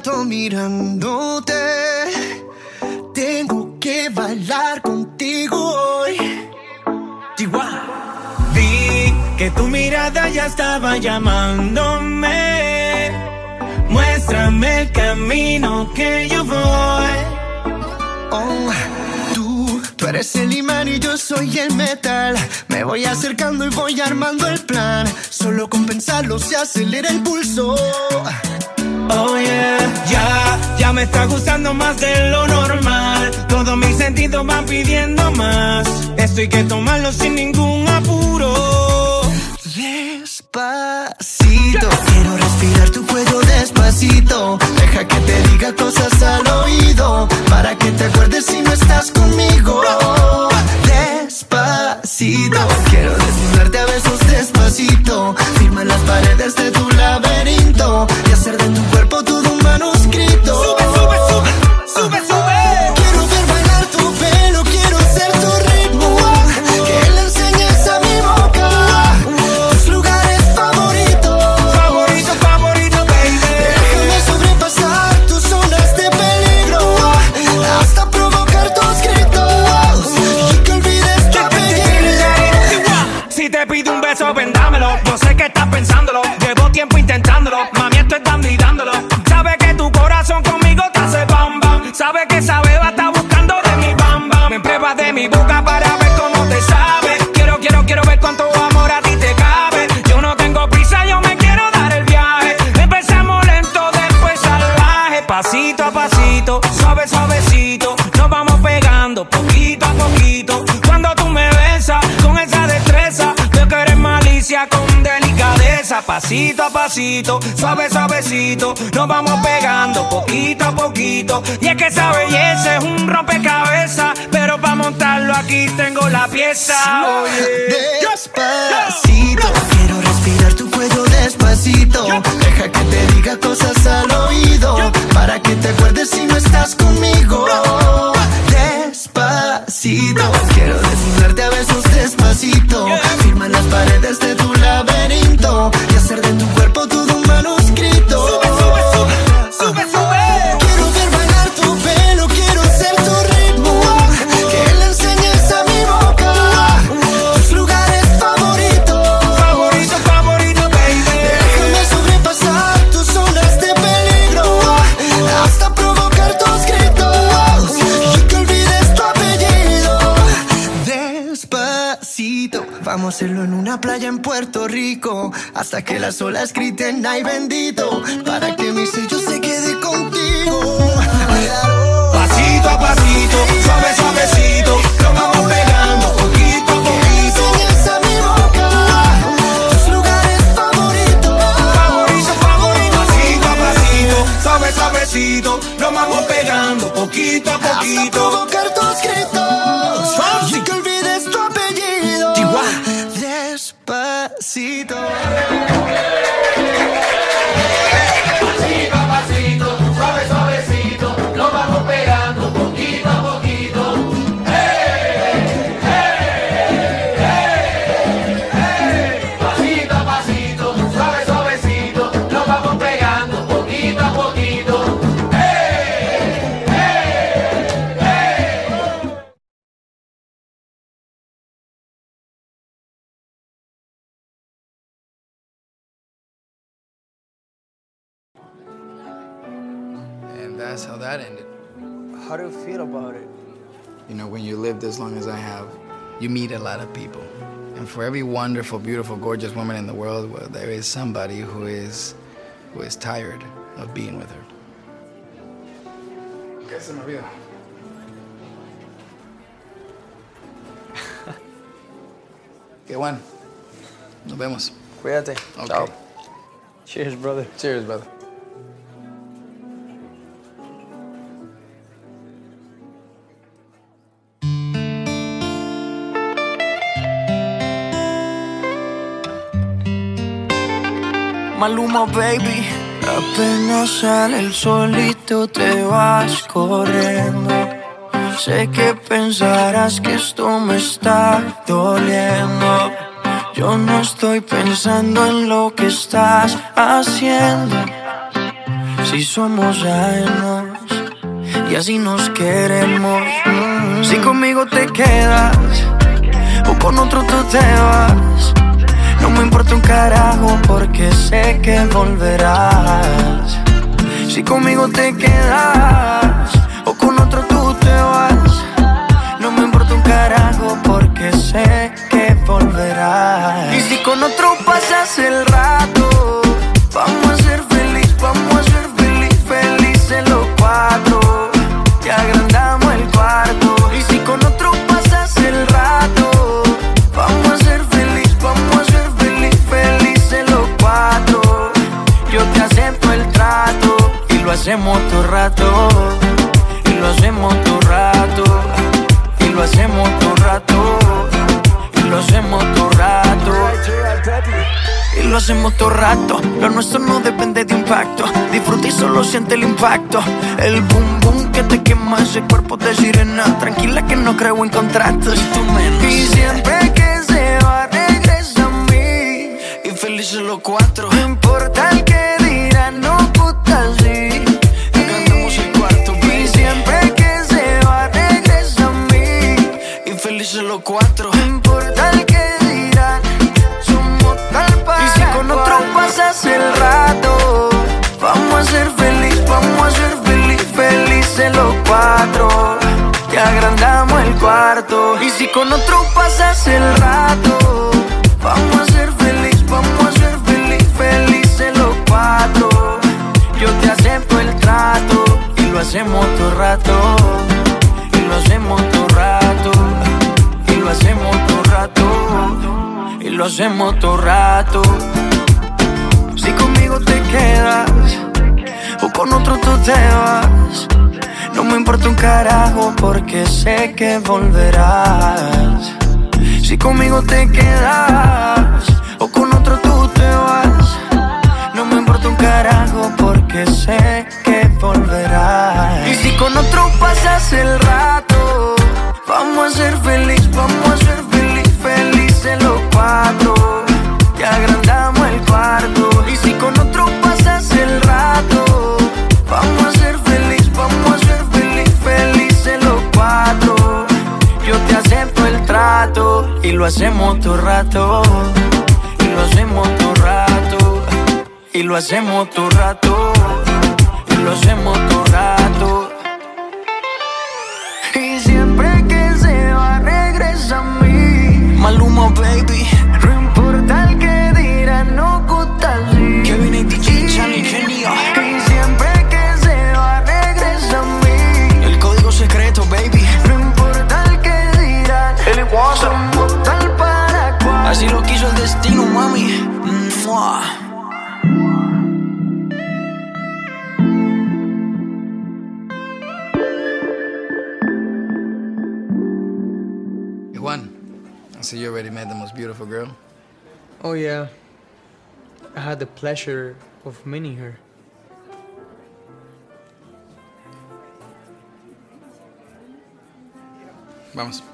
rato mirándote. Tengo que bailar contigo hoy. Chihuahua. Vi que tu mirada ya estaba llamándome. Muéstrame el camino que yo voy. Oh, tú eres el imán y yo soy el metal. Me voy acercando y voy armando el plan. Solo con pensarlo se acelera el pulso. Oh yeah, ya me está gustando más de lo normal. Todos mis sentidos van pidiendo más. Esto hay que tomarlo sin ningún apuro. Despacito, quiero respirar tu cuello despacito. Deja que te diga cosas al oído, para que te acuerdes si no estás conmigo. Despacito, quiero desnudarte a besos despacito. Firma las paredes de tu laberinto y hacer de tu cuerpo todo un manuscrito. Sube, sube, sube, sube, sube. Quiero ver bailar tu pelo, quiero ser tu ritmo. Que le enseñes a mi boca tus lugares favoritos. Favorito, favorito, baby. Déjame sobrepasar tus zonas de peligro, hasta provocar tus gritos y que olvides tu apellido. Si te pido un beso, vendámelo. Yo sé que estás pensándolo. Llevo tiempo intentándolo. Mami, esto es dando y dándolo. Sabe que tu corazón conmigo te hace bam bam. Sabe que esa beba está buscando de mi bam bam. Me pruebas de mi boca para ver cómo te sabe. Quiero ver cuánto amor a ti te cabe. Yo no tengo prisa, yo me quiero dar el viaje. Empezamos lento, después salvaje. Pasito a pasito, suave, suavecito. Nos vamos pegando poquito a poquito. Cuando tú me besas con esa destreza, veo que eres malicia con delicadeza. Pasito a pasito, suave, suavecito. Nos vamos pegando poquito a poquito. Y es que esa belleza es un rompecabezas, pero para montarlo aquí tengo la pieza. Despacito, quiero respirar tu cuello despacito. Deja que te diga cosas al oído, para que te acuerdes si no estás conmigo. Despacito, quiero desnudarte a besos despacito. Firma las paredes de tu laberinto y hacer de tu cuerpo todo un manuscrito. Sube, sube, sube, sube, sube. Quiero ver bailar tu pelo, quiero ser tu ritmo. Que le enseñes a mi boca tus lugares favoritos. Favorito, favorito, baby. Déjame sobrepasar tus zonas de peligro, hasta provocar tus gritos y que olvides tu apellido. Despacito, vamos a hacerlo en una playa en Puerto Rico, hasta que las olas griten ay bendito, para que mi sello se quede contigo. Pasito a pasito, suave, suavecito. Nos vamos pegando poquito a poquito. Enseñas a mi boca tus lugares favoritos. Favorito, favorito. Pasito a pasito, suave, suavecito. Nos vamos pegando poquito a Hasta poquito. provocar tus gritos y que olvides tu apellido. Despacito. Pasito a pasito, suave, suavecito, nos vamos pegando poquito a poquito. ¡Hey! ¡Hey! ¡Hey! ¡Hey! Pasito a pasito, suave, suavecito, nos vamos pegando poquito a poquito. ¡Hey! ¡Hey! ¡Hey! And that's how that ended. How do you feel about it? You know, when you lived as long as I have, you meet a lot of people. And for every wonderful, beautiful, gorgeous woman in the world, well, there is somebody who is tired of being with her. ¿Qué se me olvidó? Qué bueno. Nos vemos. Cuídate. Okay. Chao. Cheers, brother. Cheers, brother. Maluma, baby. Apenas sale el solito te vas corriendo. Sé que pensarás que esto me está doliendo. Yo no estoy pensando en lo que estás haciendo. Si somos ajenos y así nos queremos. Si conmigo te quedas o con otro tú te vas, no me importa un carajo porque sé que volverás. Si conmigo te quedas o con otro tú te vas, no me importa un carajo porque sé que volverás. Y si con otro pasas el rato, vamos a ser feliz, vamos a ser feliz, felices los cuatro. Y agrandamos el cuarto. Y si con otro pasas el rato, vamos a ser feliz, vamos a ser feliz, felices los cuatro. Yo te acepto el trato y lo hacemos todo rato. Y lo hacemos todo rato. Y lo hacemos todo rato. Y lo hacemos todo rato. Y lo hacemos todo rato. Lo nuestro no depende de impacto. Disfruta y solo siente el impacto. El boom boom que te quema ese cuerpo de sirena. Tranquila que no creo en contratos. Y siempre que se va regresa a mí. Y felices los cuatro. No importa el que dirán, no puta sí. Cantamos el cuarto, baby. Y siempre que se va regresa a mí. Y felices los cuatro. No importa el que dirán, somos tal para. Y si con otro pasas el rato, vamos a ser feliz, vamos a ser feliz, felices los cuatro. Te agrandamos el cuarto. Y si con otro pasas el rato, vamos a ser feliz, vamos a ser feliz, felices los cuatro. Yo te acepto el trato y lo hacemos todo rato. Y lo hacemos todo rato. Y lo hacemos todo rato. Y lo hacemos todo rato. Si conmigo te quedas o con otro tú te vas, no me importa un carajo porque sé que volverás. Si conmigo te quedas o con otro tú te vas, no me importa un carajo porque sé que volverás. Y si con otro pasas el rato, vamos a ser feliz, vamos a ser feliz, felices los cuatro. Te agrandamos el cuarto. Y si con otro pasas el rato, vamos a ser feliz, vamos a ser feliz, felices los cuatro. Yo te acepto el trato y lo hacemos todo rato. Y lo hacemos todo rato. Y lo hacemos todo rato. Y lo hacemos todo rato. Y siempre que se va regresa a mí. Maluma, baby. No importa el que dirán, no gusta así. Kevin y DJ Channel, genio. Y siempre que se va regresa a mí. El código secreto, baby. No importa el que dirán, somos tal para cual. Así lo quiso el destino, mami. ¡Mua! Juan, I see you already met the most beautiful girl. Oh, yeah. I had the pleasure of meeting her. Vamos.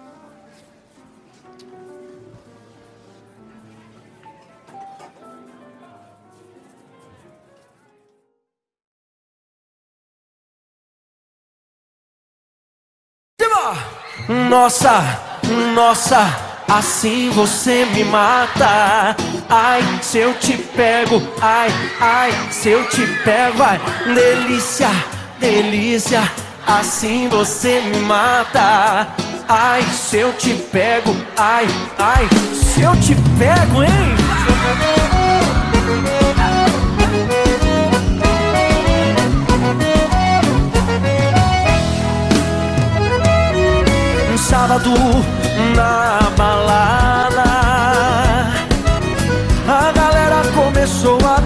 Nossa, nossa, assim você me mata. Ai, se eu te pego, ai, ai, se eu te pego, ai, delícia, delícia, assim você me mata. Ai, se eu te pego, ai, ai, se eu te pego, hein? Sábado na balada, a galera começou a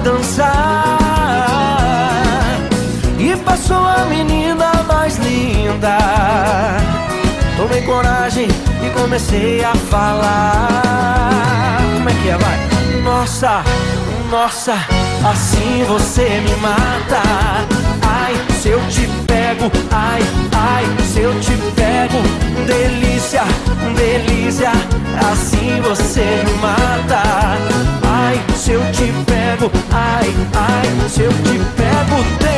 dançar e passou a menina mais linda. Tomei coragem e comecei a falar. Como é que é, vai? Nossa, nossa, assim você me mata. Ai, se eu te pego, ai, ai, se eu te pego, delícia, delícia, assim você me mata. Ai, se eu te pego, ai, ai, se eu te pego, delícia.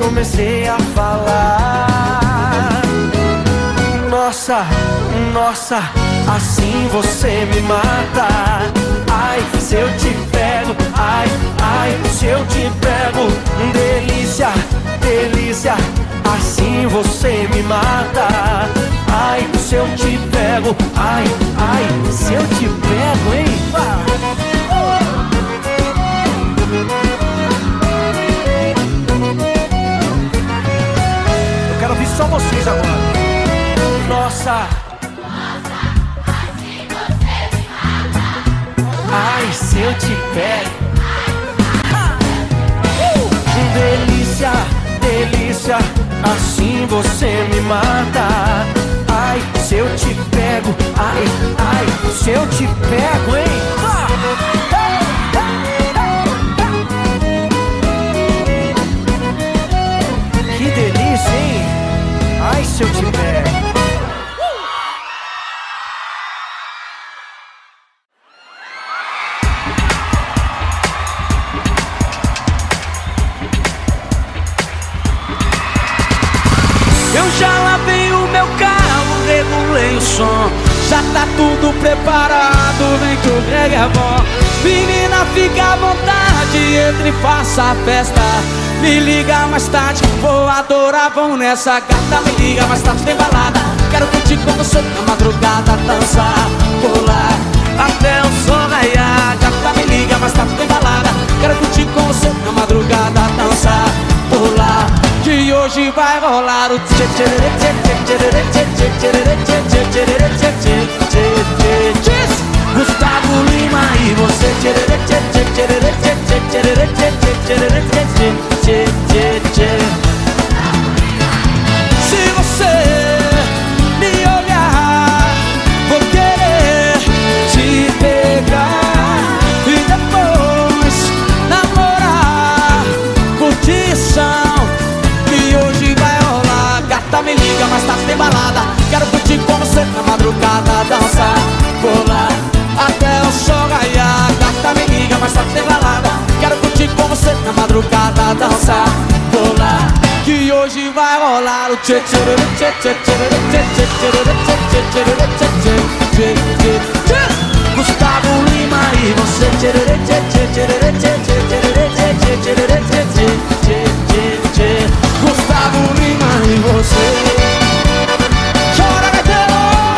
comecei a falar. Nossa, nossa, assim você me mata. Ai, se eu te pego, ai, ai, se eu te pego. Delícia, delícia, assim você me mata. Ai, se eu te pego, ai, ai, se eu te pego, hein? Eu quero ouvir só vocês agora. Nossa, assim você me mata. ai, se eu te pego. Delícia, delícia, assim você me mata. Ai, se eu te pego, ai, ai, se eu te pego, hein? Que delícia, hein? Ai, se eu te pego. Eu já lavei o meu carro, regulei o som. Já tá tudo preparado, vem que o reggae é bom. Menina, fica à vontade, entre e faça a festa. Me liga mais tarde, vou adorar, vamos nessa. Gata, me liga mais tarde, tem balada. Quero curtir com você na madrugada, dançar, pular até o sol raiar. Gata, me liga mais tarde, tem balada. Quero curtir com você na madrugada, dançar, pular, que hoje vai rolar o tchê tchê tchê tchê tchê tchê tchê tchê tchê tchê tchê tchê. Gustavo Lima e você tchê tchê tchê tchê tchê tchê tchê tchê tchê tchê tchê. Se você me olhar, vou querer te pegar e depois namorar, curtição, que hoje vai rolar. Gata, me liga, mas tá sem balada. Quero curtir com você na madrugada, dançar, pular até o sol raiar. Gata, me liga, mas tá sem balada. Quero curtir com você na madrugada, dançar, pular, que hoje vai rolar o tchê tchê tchê tchê tchê tchê tchê tchê tchê tchê tchê. Gustavo Lima e você tchê tchê tchê tchê tchê tchê tchê tchê tchê. Gustavo Lima e você. Chora, gaiteiro!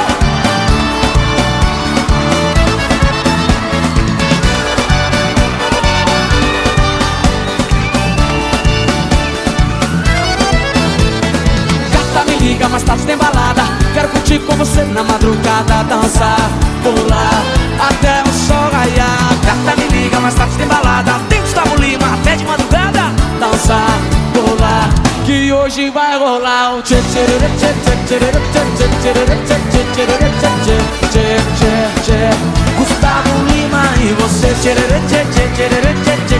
Gata, me liga, mais tarde tem balada. Quero curtir com você na madrugada, dançar, pular até o sol raiar. Gata, me liga, mais tarde tem balada. Tem Gustavo Lima até de madrugada, dançar, pular, que hoje vai rolar o tchê tchê tchê tchê tchê tchê tchê tchê tchê tchê. Gustavo Lima e você tchê tchê tchê tchê tchê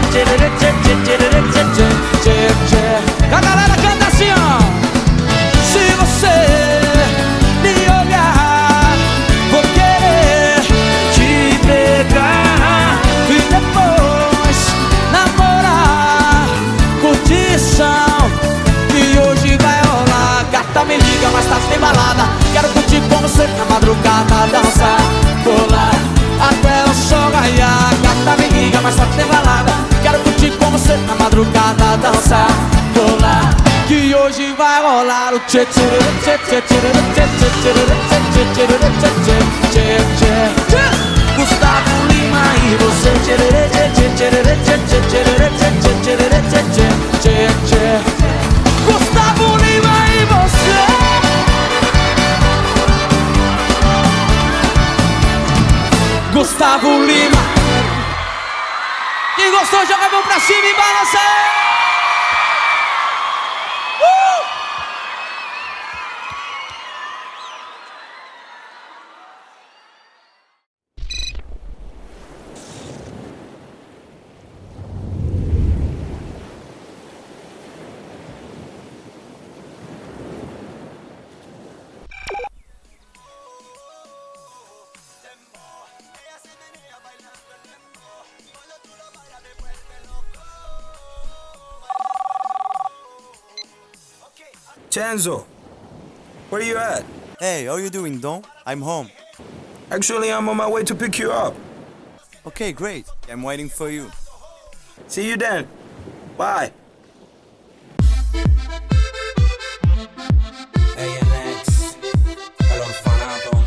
tchê tchê. A galera canta assim, ó. Se você me olhar, vou querer te pegar e depois namorar, curtição, que hoje vai rolar. Gata, me liga, mas tá sem balada. Quero curtir com você na madrugada, dançar, pular até o sol raiar. Gata, me liga, mas tá sem balada. Quero curtir com você na madrugada, dançar, pular, que hoje vai rolar o tchê tchê tchê tchê tchê tchê tchê tchê tchê tchê. Gustavo Lima e você tchê tchê tchê tchê tchê tchê. Gustavo Lima e você. Gustavo Lima. Quem gostou, joga a mão pra cima e balança. Chenzo, where you at? Hey, how you doing, Don? I'm home. Actually, I'm on my way to pick you up. Okay, great. I'm waiting for you. See you then. Bye. ANX, el orfanato.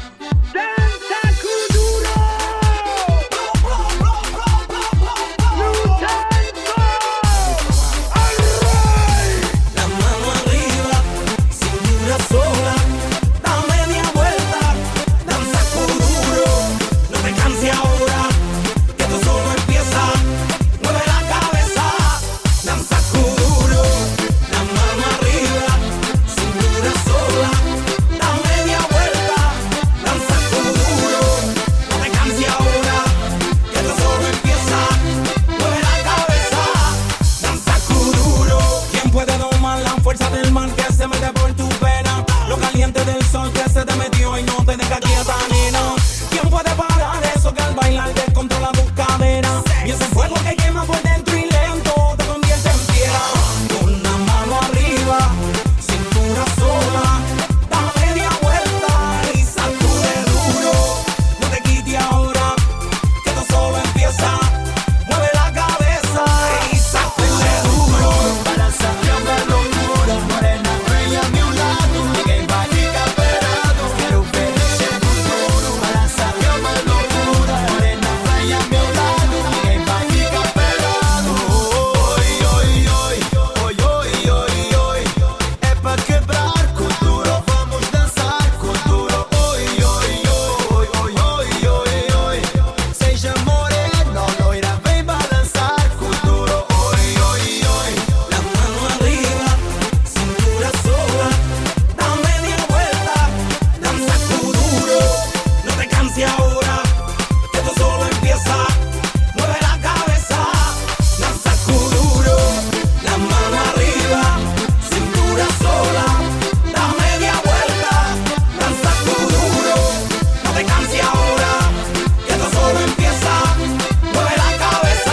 La mano arriba, cintura sola, da media vuelta, danza duro, no te canses ahora, que esto solo empieza, mueve la cabeza, danza duro, la mano arriba, cintura sola, da media vuelta, danza duro, no te canses ahora, que esto solo empieza, mueve la cabeza, danza duro. ¿Quién puede domar la fuerza del mal que se mete por tu pena? Lo caliente del sol que se te metió y no te deja quieta, nena. ¿Quién puede parar eso que al bailar descontrola tus caderas? Y ese fuego que quema por dentro y lento te convierte en piedra. Con la mano arriba, cintura sola, da media vuelta y sacude duro. No te quites ahora, que esto solo empieza. Mueve la cabeza y sacude duro. Balanza una locura, morena, bella a mi lado. Ninguém vai ficar parado, quero ver mexer com tudo. Balança uma loucura, morena, bella a meu lado. Ninguém vai ficar parado. Oi, oi, oi, oi, oi, oi, oi. É pra quebrar com duro, vamos dançar com duro. Oi, oi, oi, oi, oi, oi, oi. Seja morena, loira, vem balançar com duro. Oi, oi, oi. La mano arriba, cintura sola, da media vuelta, danza duro. No te canses ahora, que esto solo empieza. Mueve la cabeza, danza duro. La mano arriba, cintura sola, da media vuelta, danza duro. No te canses ahora, que esto solo empieza. Mueve la cabeza,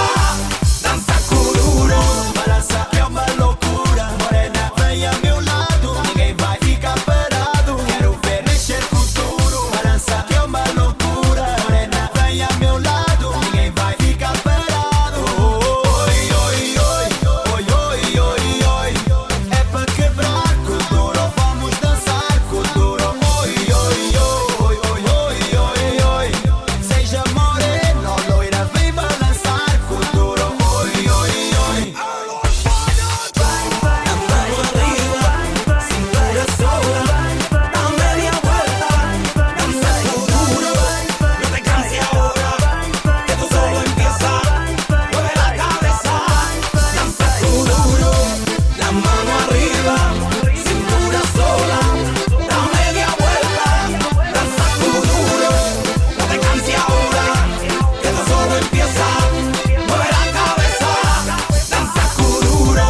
danza duro. Balança é uma loucura, morena, vem a meu lado. Ninguém vai ficar parado, quero ver mexer com tudo. Balança é uma loucura, morena, vem a meu lado. Ninguém vai ficar parado. Oi, oi, oi, oi, oi, oi, oi. É pra quebrar com duro, vamos dançar com duro. Oi, oi, oi, oi, oi, oi, oi. Seja morena, loira, vem balançar com duro. Oi, oi, oi. La mano arriba, cintura sola, da media vuelta, danza duro. No te canses ahora, que esto solo empieza. Mueve la cabeza, danza duro. La mano arriba, cintura sola, da media vuelta, danza duro. No te canses ahora, que esto solo empieza. Mueve la cabeza, danza duro.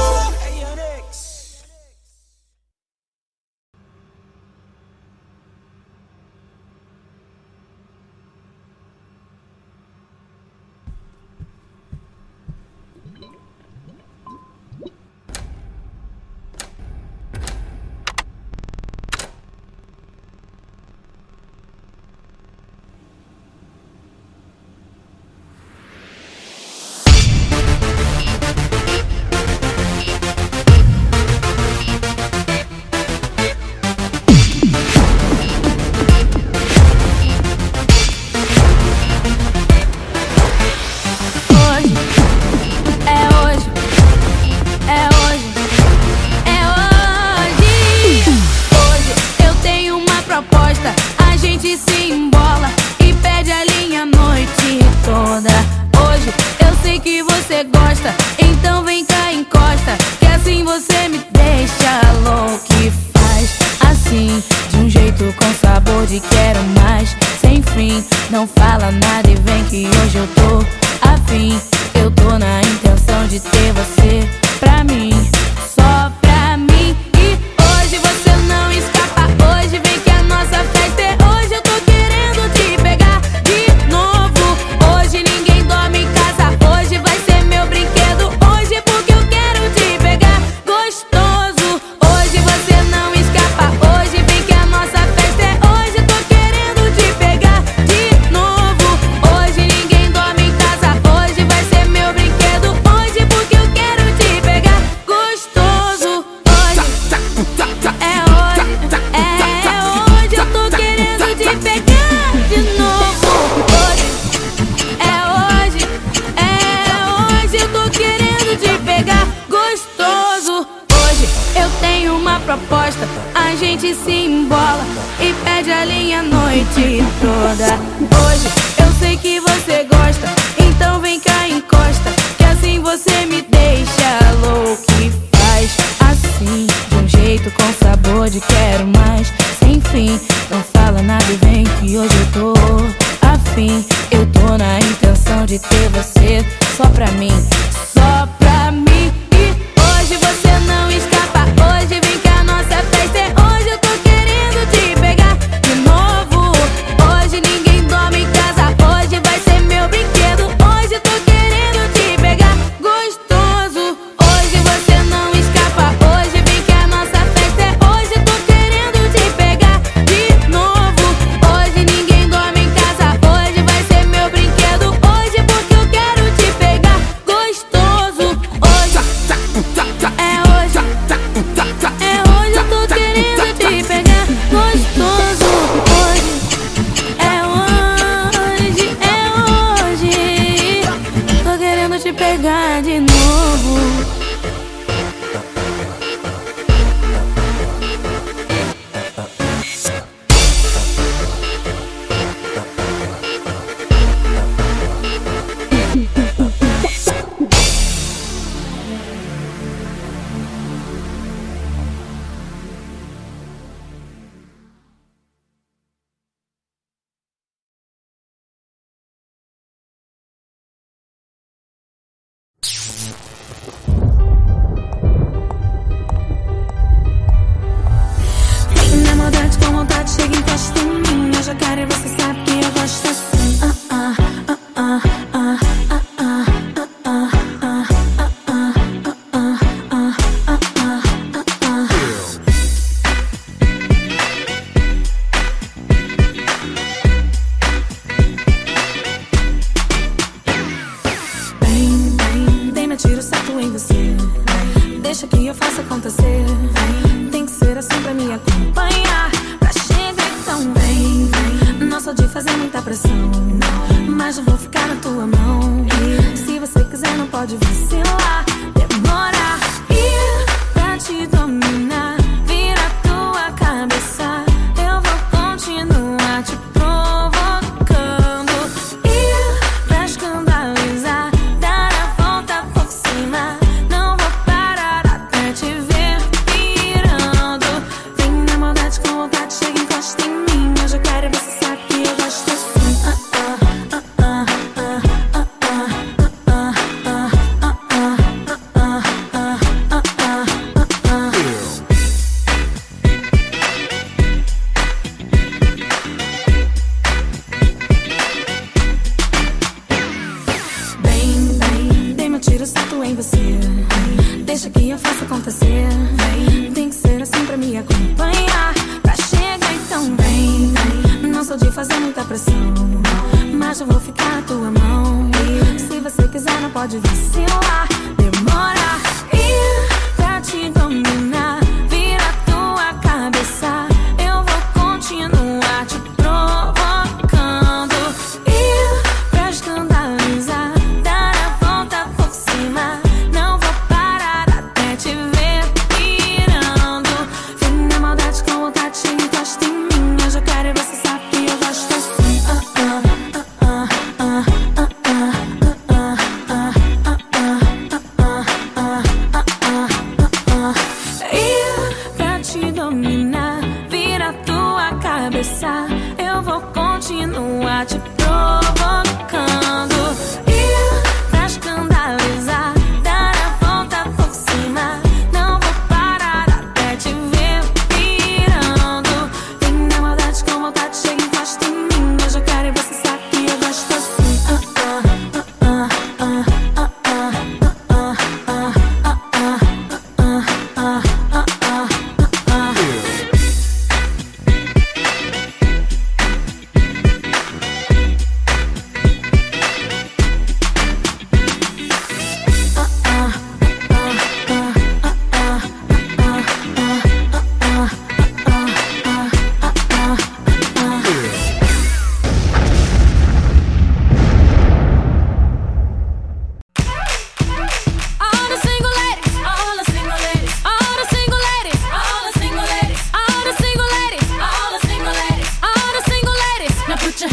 Não fala nada e vem que hoje eu tô afim. Eu tô na intenção de ter você pra mim, só pra mim. E hoje você não escapa, hoje vem que a nossa festa é hoje. Eu tô querendo te pegar de novo. Hoje ninguém dorme em casa, hoje vai ser meu brinquedo. Hoje porque eu quero te pegar gostoso. Hoje você não escapa. gente se embola e perde a linha a noite toda. Hoje eu sei que você gosta, então vem cá, encosta, que assim você me deixa louco e faz assim, de um jeito com sabor de quero mais, sem fim. Não fala nada e vem que hoje eu tô afim. Eu tô na intenção de ter você só pra mim, só pra mim. E hoje você não escapa, hoje vem que a nossa festa é hoje. Eu tô querendo te pegar de novo. Hoje ninguém dorme em casa, hoje vai ser meu brinquedo. Hoje eu tô querendo te pegar gostoso. Hoje você não escapa, hoje vem que a nossa festa é hoje. Eu tô querendo te pegar de novo. Hoje ninguém dorme em casa, hoje vai ser meu brinquedo. Hoje porque eu quero te pegar gostoso. Hoje é hoje, é hoje eu tô querendo te pegar gostoso. Hoje é hoje, é hoje, tô querendo te pegar de novo. Na maldade com vontade, chega e encosta em mim. Eu já quero e você sabe que eu gosto assim. Vem, me tiro certo em você. Deixa que eu faça acontecer. Tem que ser assim pra me acompanhar, pra chegar então vem. Não sou de fazer muita pressão, mas eu vou ficar na tua mão. E se você quiser não pode vacilar, demorar. E pra te dominar, vira a tua cabeça. Eu vou continuar te provocando. E pra escandalizar, dar a volta por cima. Não vou parar até te ver pirando. Vem na maldade com vontade, chega e encosta em mim. Eu já quero e você sabe que eu gosto assim. Vem, meu tiro certo em você. Deixa que eu faça acontecer. Tem que ser assim pra me acompanhar, pra chegar então vem. Não sou de fazer muita pressão, mas eu vou ficar na tua mão. E se você quiser não pode vacilar, demorar. E pra te dominar, vira a tua cabeça. Eu vou continuar te provocando. E pra escandalizar, dar a volta por cima. Não vou parar até te ver pirando. Vem na maldade com vontade, chega e encosta em mim. Eu já quero e você sabe que eu gosto assim. E pra te dominar, vira a tua cabeça. Eu vou continuar te provocando. E pra escandalizar, dar a volta por cima. Não vou parar até te ver pirando. Vem na maldade com vontade, chega e encosta em mim. Eu já quero e você sabe que eu gosto assim.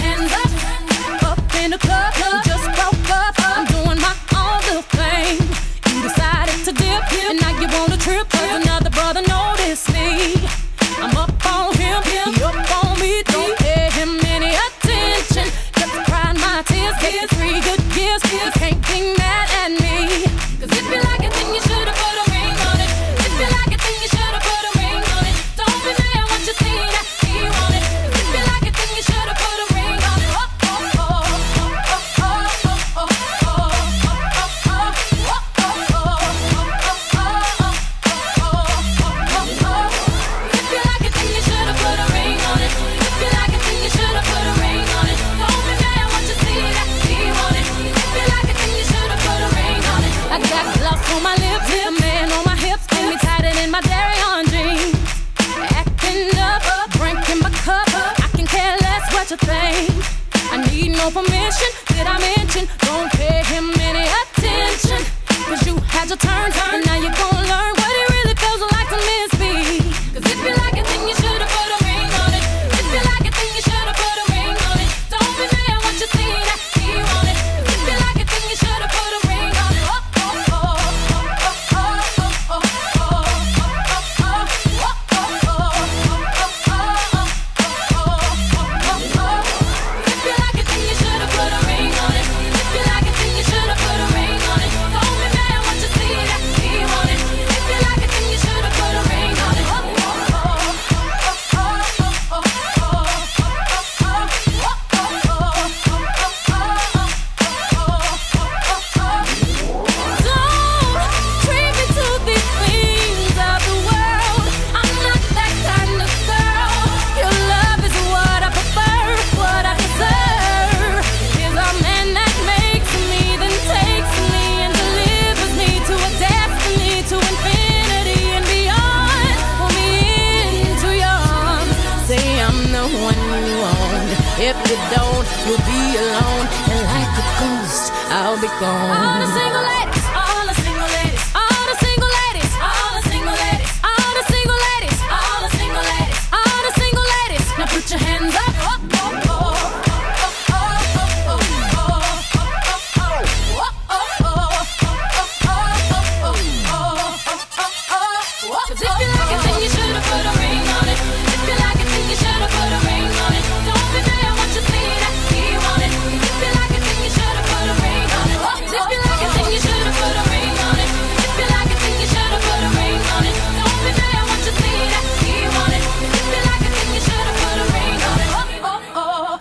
hands up in the club. You just broke up. I'm doing my own little thing. You decided to dip, and now you want to trip 'cause another brother noticed me. I'm up on him, he up on me. Don't pay him any attention. Just crying my tears, getting 3 good years. You can't be mad at me. 'Cause if you like it, then you should've put a ring on it. If you like it, then you should've put a ring on it. Don't be mad once you see that he want it. If you like it, then you should've put a ring on it. Oh, oh, oh, oh, oh, oh, oh, If you like it, then you should've put a ring on it. If you like it, then you should've put a ring on it. Don't be mad once you see that he want it. If you like it, then you should've put a ring on it. I got gloss on my lips, a man on my hips, got me tighter than my dairy on jeans. Acting up, drinking my cup. I can care less what you think. I need no permission. Did I mention? Don't pay him any attention. 'Cause you had your turn, and now you're gonna learn what it really feels like to miss me. 'Cause if you like it, then you should've put a ring on it. If you like it, then you should've put a ring on it. Don't be mad once you see that he want it. 'Cause if you like it, then you should've put a ring on it. Oh, oh, oh, oh, oh, oh, oh, oh, If you like it, then you should've put a ring on it. If you like it, then you should've put a ring on it. Don't be mad once you see that he want it. If you like it, then you should've put a ring on it. Don't treat me to these things of the world. I'm not that kind of girl. Your love is what I prefer, what I deserve. Is a man that makes me, then takes me and delivers me to a destiny, to infinity and beyond. Pull me into your arms. Say I'm the one you want. If you don't, you'll be alone. And like a ghost, I'll be gone. All the single ladies, all the single ladies, all the single ladies, all the single ladies, all the single ladies, all the single ladies, all the single ladies. Now put your hands up. Cause if you like it, then you should've put a ring on it. If you like it, then you should've put a ring on it. Don't be mad once you see that he want it. If you like it, then you should've put a ring on it. If you like it, then you should've put a ring on it. If you like it, then you should've put a ring on it. Don't be mad once you see that he want it. If you like it, then you should've put a ring on it. Oh, oh, oh.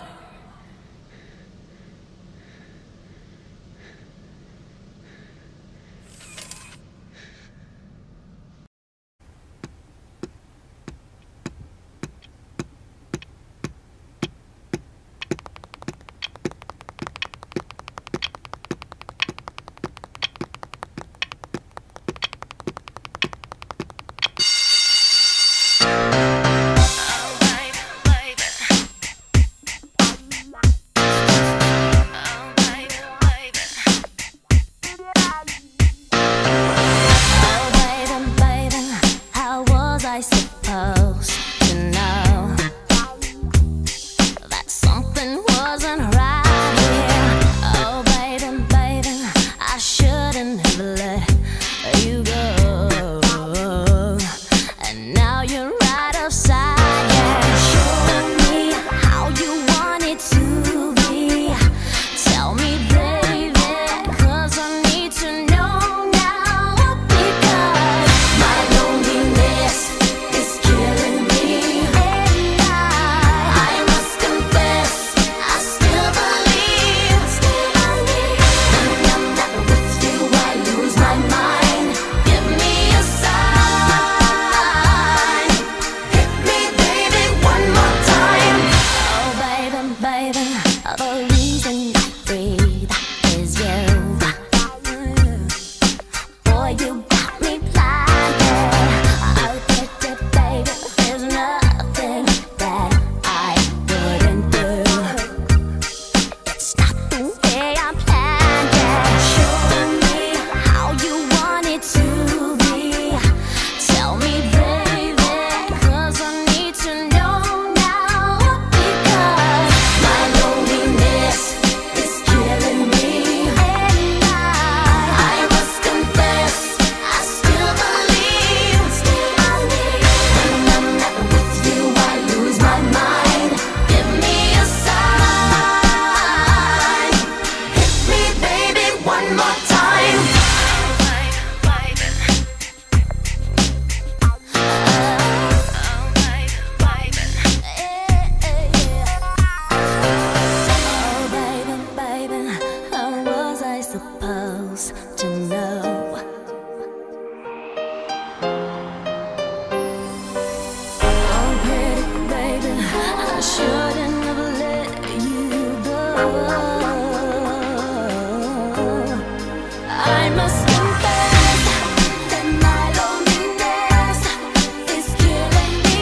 I must confess that my loneliness is killing me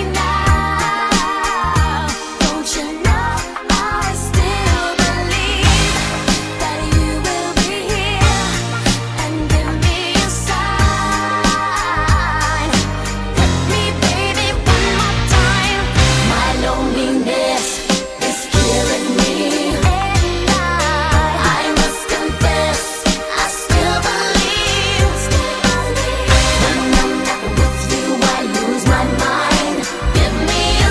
now. Don't you know I still believe that you will be here and give me a sign. Hit me, baby, one more time. My loneliness is killing me, and I must confess I still believe. When I'm not with you, I lose my mind. Give me a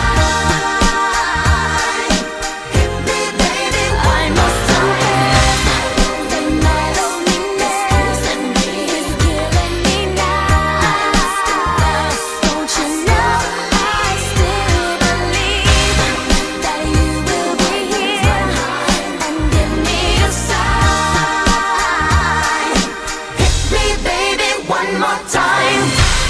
sign. Hit me, baby, I must confess that my loneliness is killing me now. Don't you know I still believe that you will be here and give me a sign. Hit me, baby, one more time.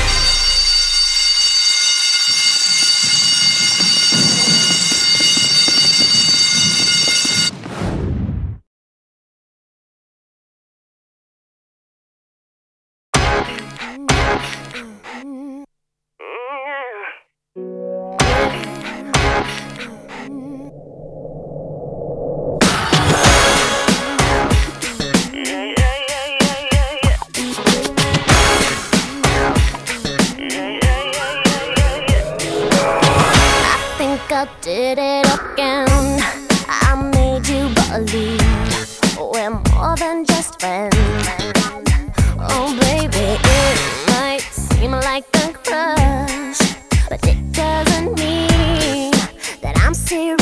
I did it again. I made you believe we're more than just friends. Oh baby, it might seem like a crush, but it doesn't mean that I'm serious.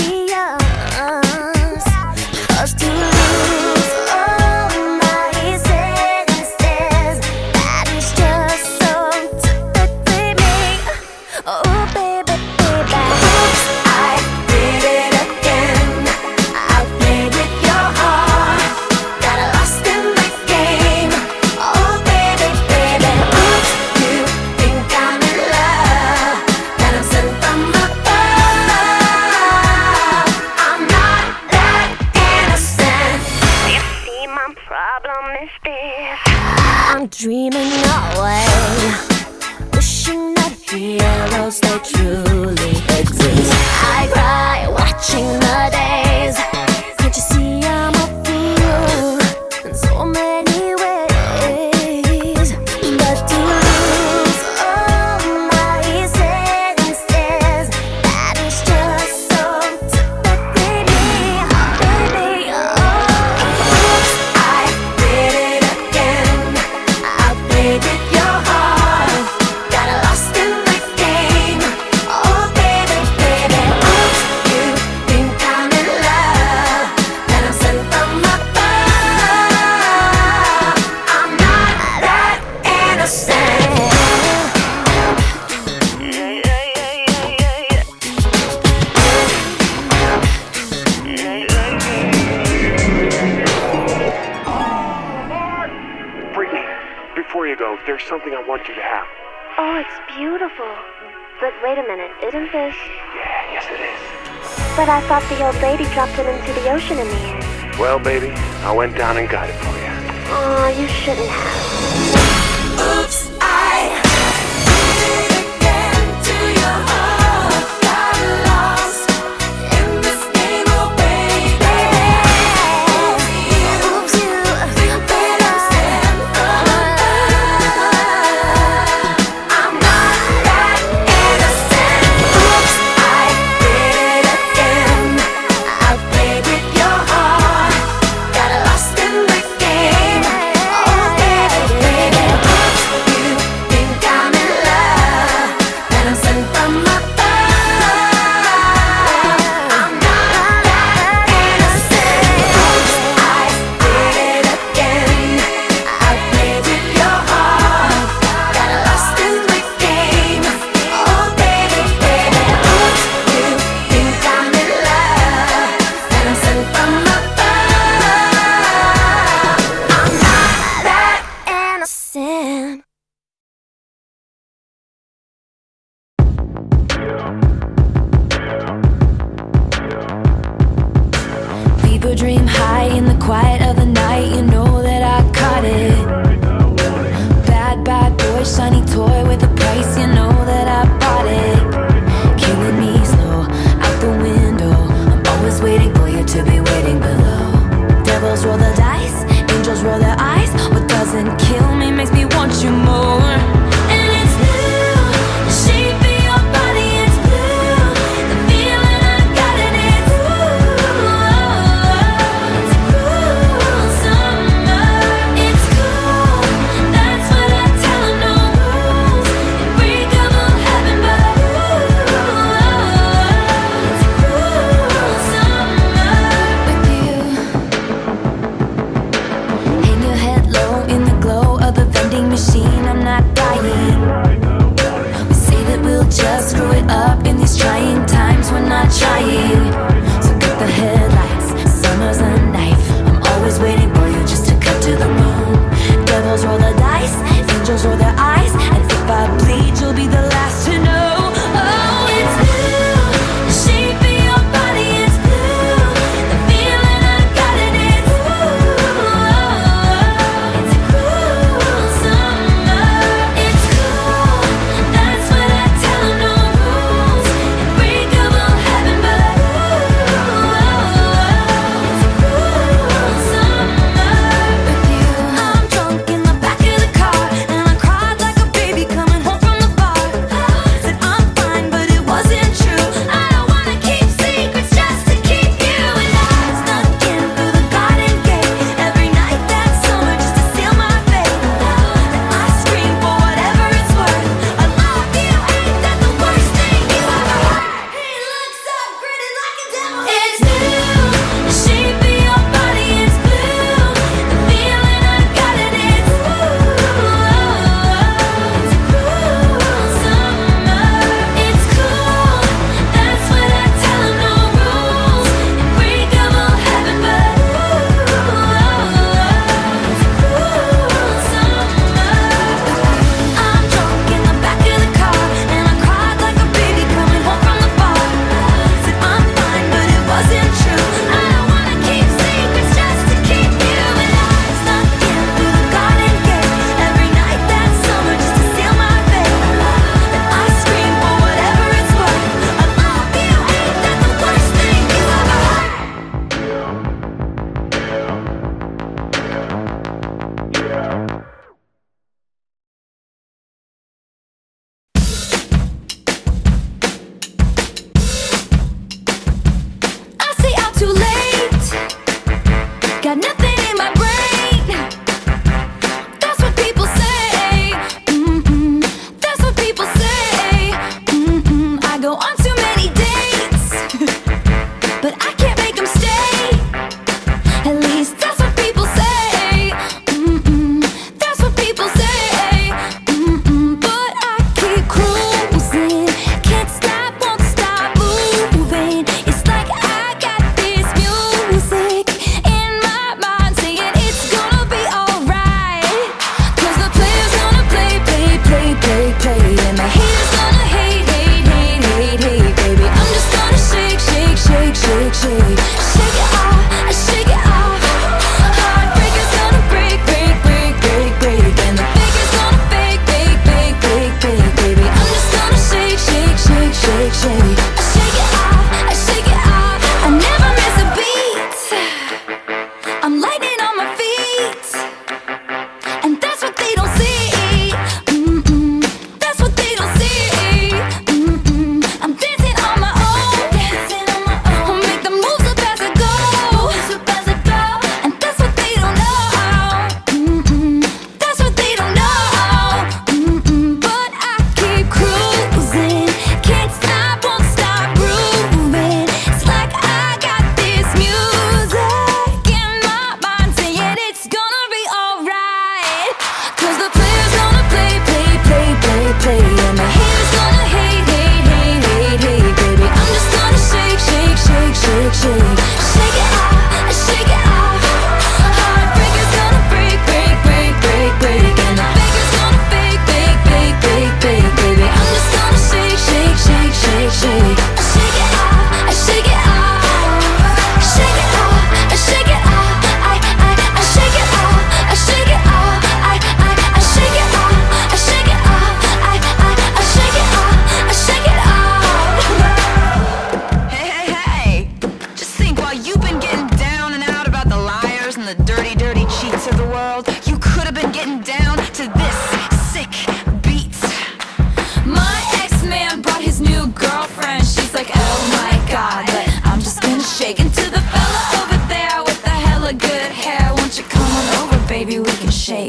'Cause to lose all my senses, that is just so typically me. Oh baby, baby, oops, I did it again. I played with your heart, got lost in the game. Oh baby, baby, oops, you think I'm in love, that I'm sent from above. I'm not that innocent. You see, my problem is this: I'm dreaming away, wishing that heroes they truly exist. I cry watching the days. Can't you see I'm a fool in so many ways? But to lose all my senses, that is just so typically me, baby. Oh, oops, I did it again. I played with your heart, got lost in the game. Oh baby, baby, oops, you think I'm in love, that I'm sent from above. I'm not that innocent. Brittany, before you go, there's something I want you to have. Oh, it's beautiful. But wait a minute, isn't this? Yeah, yes it is. But I thought the old lady dropped it into the ocean in the end. Well, baby, I went down and got it for you. Oh, you shouldn't have. Oops, I did it again to your heart. Got lost in this game, oh baby. Oops, you think that I'm sent from above. I'm not that innocent. Oops, I did it again. I played with your heart, got lost in the game. Oh baby, baby. Fever dream high in the quiet of the night. You know that I caught it. Bad, bad boy, shiny toy with a price. You know that I bought it. Killing me slow, out the window. I'm always waiting for you to be waiting below. Devils roll the dice, angels roll their eyes. What doesn't kill me makes me want you more. And it's blue, the shape of your body, it's blue. The feeling I got it, it's it's cool summer. It's cool, that's what I tell 'em, no rules. Unbreakable heaven, but it's cool summer with you. Hang your head low in the glow of the vending machine. I'm not dying. We say that we'll just screw it up in these trying times. We're not trying. So cut the headlights. Summer's a knife. I'm always waiting for you just to cut to the bone. Devils roll the dice, angels roll their eyes. And if I bleed, you'll be the last to know. Oh, it's blue, the shape of your body, it's blue. The feeling I got it, it's it's cool summer. It's cool, that's what I tell 'em, no rules. Unbreakable heaven, but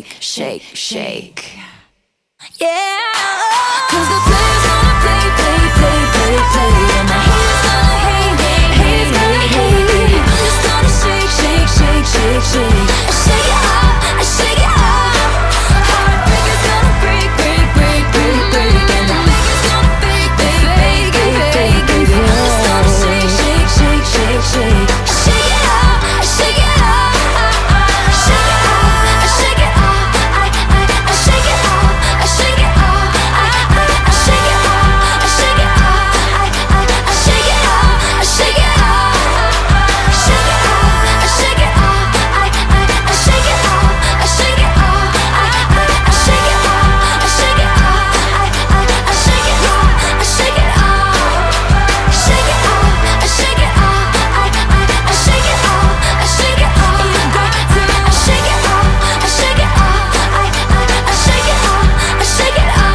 shake, shake, shake. Yeah, 'cause the players gonna play, play, play, play, play, and the haters gonna hate, hate, hate, hate, hate. I'm just gonna shake, shake, shake, shake, shake. I shake it off, I shake it off. Heartbreakers gonna break, break, break, break, break, and the fakers gonna fake, fake, fake, fake, fake. I'm just gonna shake, shake, shake, shake, shake. I shake it off, I shake it off. I shake it off, I shake it off. I shake it off, I shake it off. I shake it off, I shake it off. I shake it off, I shake it off. Shake it off, I shake it off. I shake it off, I shake it off. I shake it off, I shake it off. I shake it off, I shake it off. Shake it off, I shake it off. I shake it off, I shake it off. You got to. I shake it off, I shake it off. I shake it off, I shake it off.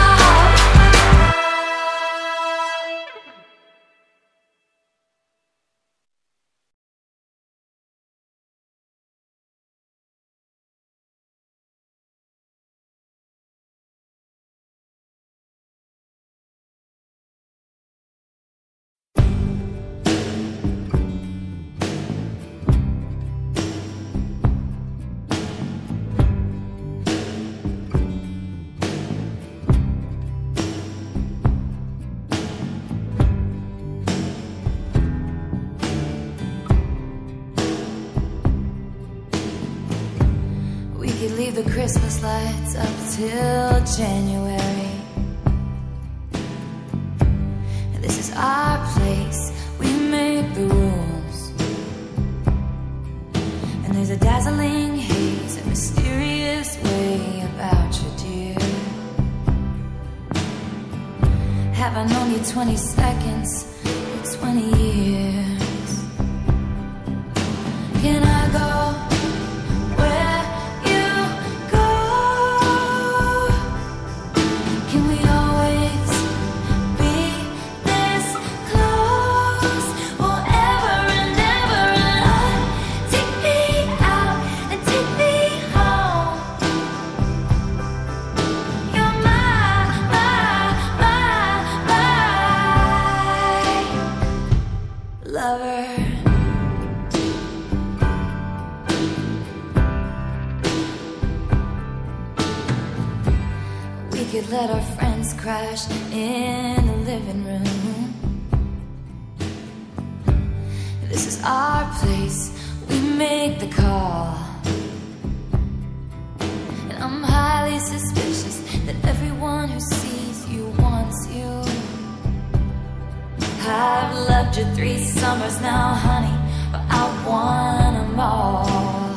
We could leave the Christmas lights up till January. This is our place, we make the rules. And there's a dazzling haze, a mysterious way about you, dear. Have I known you 20 seconds or 20 years? Can I go where you go? Can we always be this close forever and ever? And on, take me out and take me home. You're my lover. We could let our friends crash in the living room. This is our place, we make the call. And I'm highly suspicious that everyone who sees you wants you. I've loved you 3 summers now, honey, but I want them all.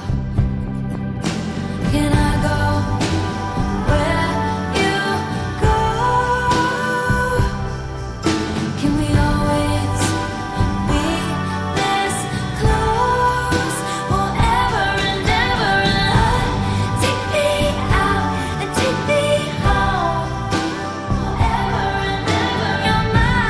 Can I go where you go? Can we always be this close forever and ever? And on, take me out and take me home forever and ever. You're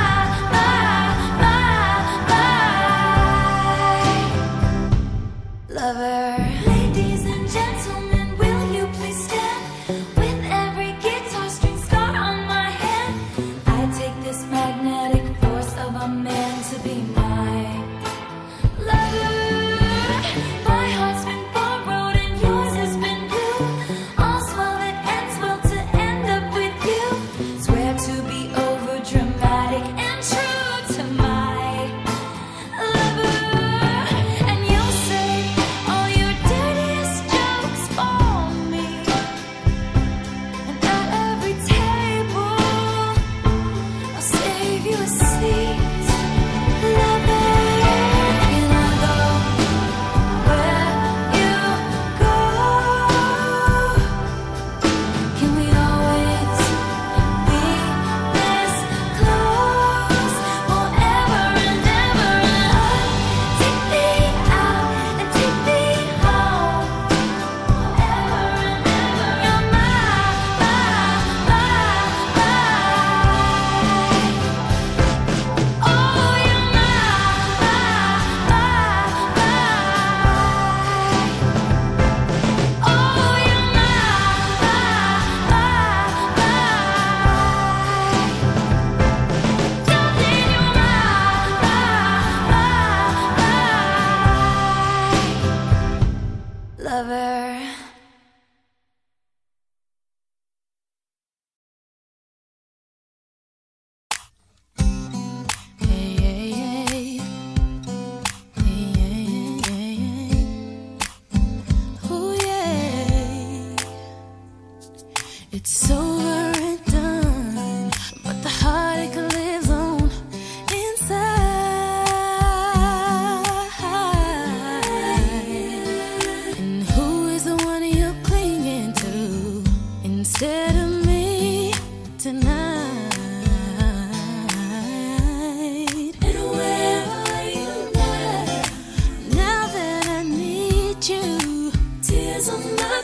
my lover. Ladies and gentlemen, will you please stand? With every guitar string scar on my hand, I take this magnetic force of a man to be my lover. My heart's been borrowed and yours has been blue. All's well that ends well to end up with you. Swear to be over dramatic and true to my lover. And you'll say all your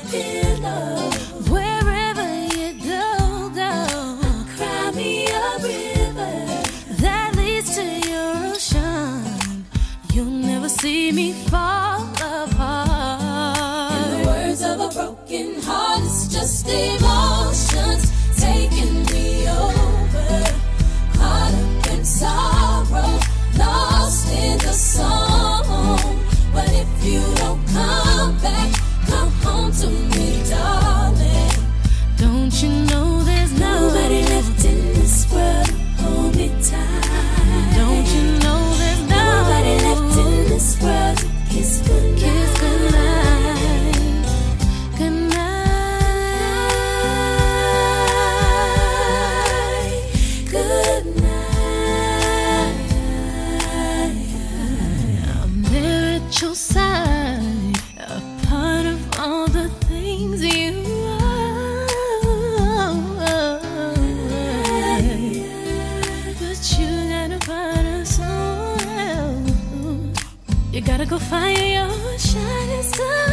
pillow. Wherever you go, go. Cry me a river that leads to your ocean. You'll never see me fall apart. In the words of a broken heart, it's just emotions taking me over. Caught up in sorrow, lost in the song. But if you don't come back, come home to me, darling. Don't you know there's nobody left in this world? Hold me tight. Don't you know there's nobody left in this world to kiss goodnight? Kiss goodnight. Goodnight. Goodnight. I'm there at your side, a part of all the things you are. But you got a part of someone else. You gotta go find your shining star.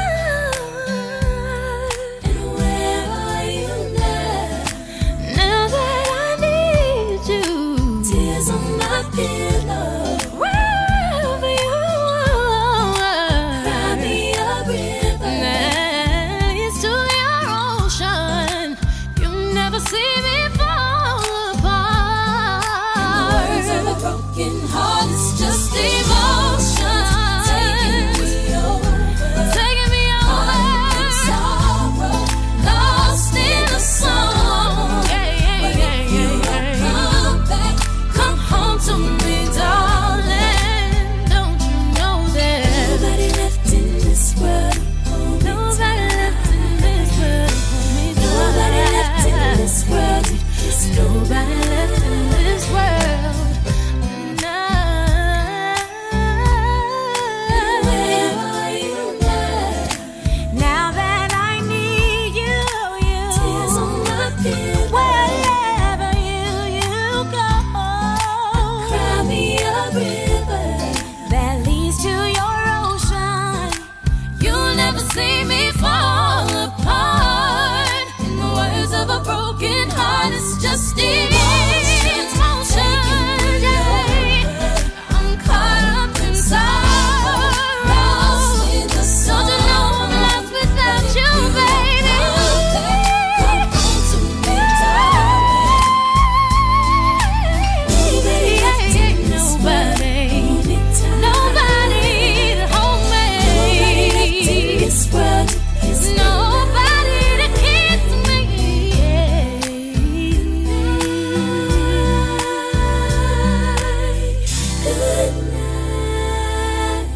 And where are you now? Now that I need you. Tears on my pillow. Wherever you are. Cry me a river that leads to your ocean. You never see me fall apart. In the words of a broken heart, it's just emotion taking me over. Taking me over. In sorrow, lost in the song. But if you don't come back, come home to me, darling. Don't you know there's nobody left in this world? Nobody left in this world. Nobody left in this world. Nobody left in this world. Where are you now? Now that I need you, tears on my pillow. Wherever you go, cry me a river that leads to your ocean. You'll never see me fall apart. In the words of a broken heart, it's just emotions. I'm caught up in sorrow. Lost in the song. Don't you know I'm lost without you, baby? Come home to me, darling. Nobody left in this world. Nobody to hold me. Nobody left in this world. Nobody to kiss me. Good night.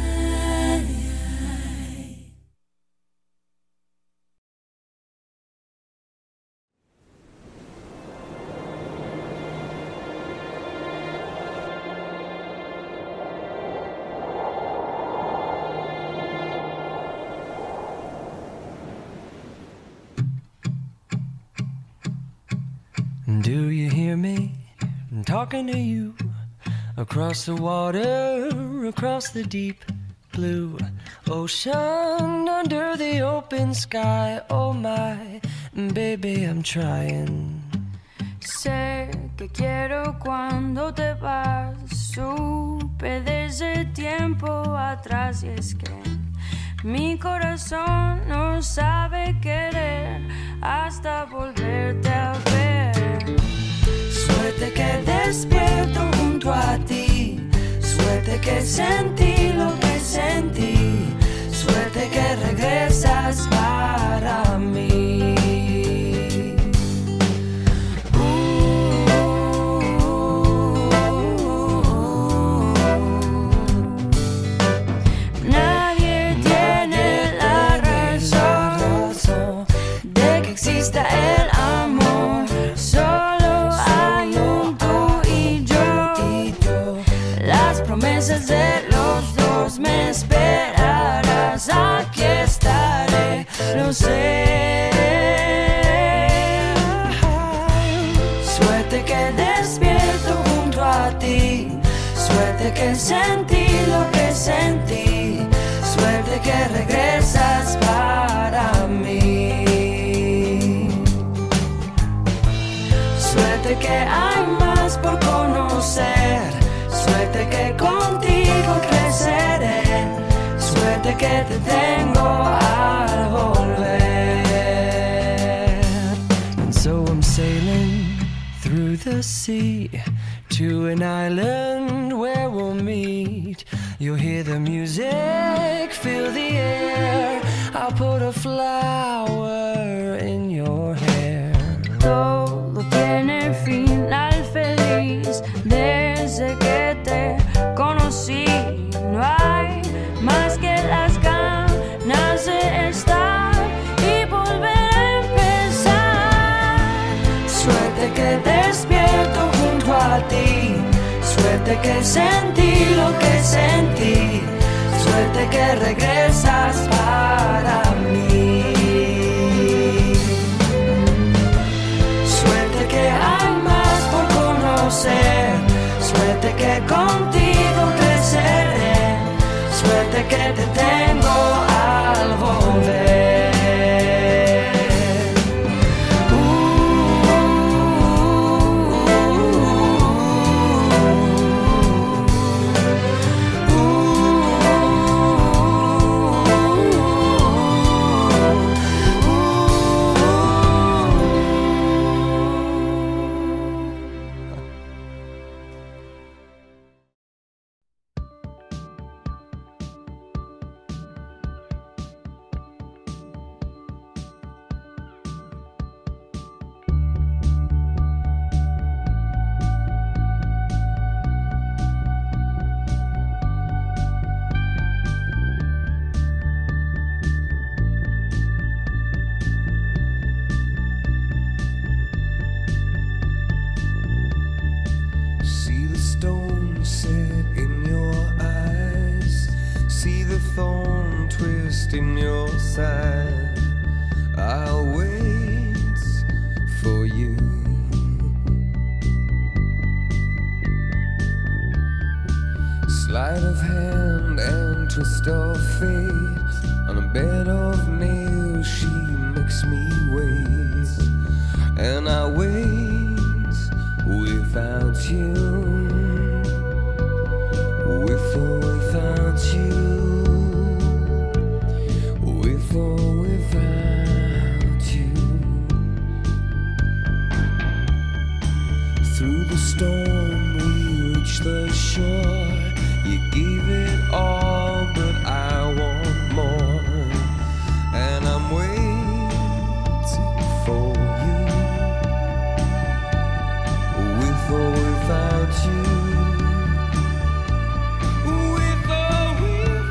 Do you hear me? I'm talking to you across the water, across the deep blue ocean, under the open sky. Oh my, baby, I'm trying. Sé que quiero cuando te vas. Supe desde tiempo atrás y es que mi corazón no sabe querer hasta volverte a ver. Suerte que despierto junto a ti, suerte que sentí lo que sentí, suerte que regresas para mí. Nadie tiene la razón de que exista el amor. Solo hay un tú y yo. Las promesas de los dos me esperarás. Aquí estaré, lo sé. Suerte que despierto junto a ti, suerte que sentí lo que sentí, suerte que regresas para suerte que te tengo al volver. And so I'm sailing through the sea to an island where we'll meet. You'll hear the music, feel the air. I'll put a flower in your hair. Todo tiene final feliz desde que te conocí. No hay más que las ganas de estar y volver a empezar. Suerte que despierto junto a ti. Suerte que sentí lo que sentí. Suerte que regresas para mí. Suerte que hay más por conocer. Suerte que contigo creceré. Suerte que te tengo al volver. In your side, I'll wait for you. Sleight of hand and twist of fate. On a bed of nails, she makes me wait, and I wait without you, with or without you. With or without you. Through the storm we reach the shore. You gave it all, but I want more. And I'm waiting for you. With or without you. With or without you.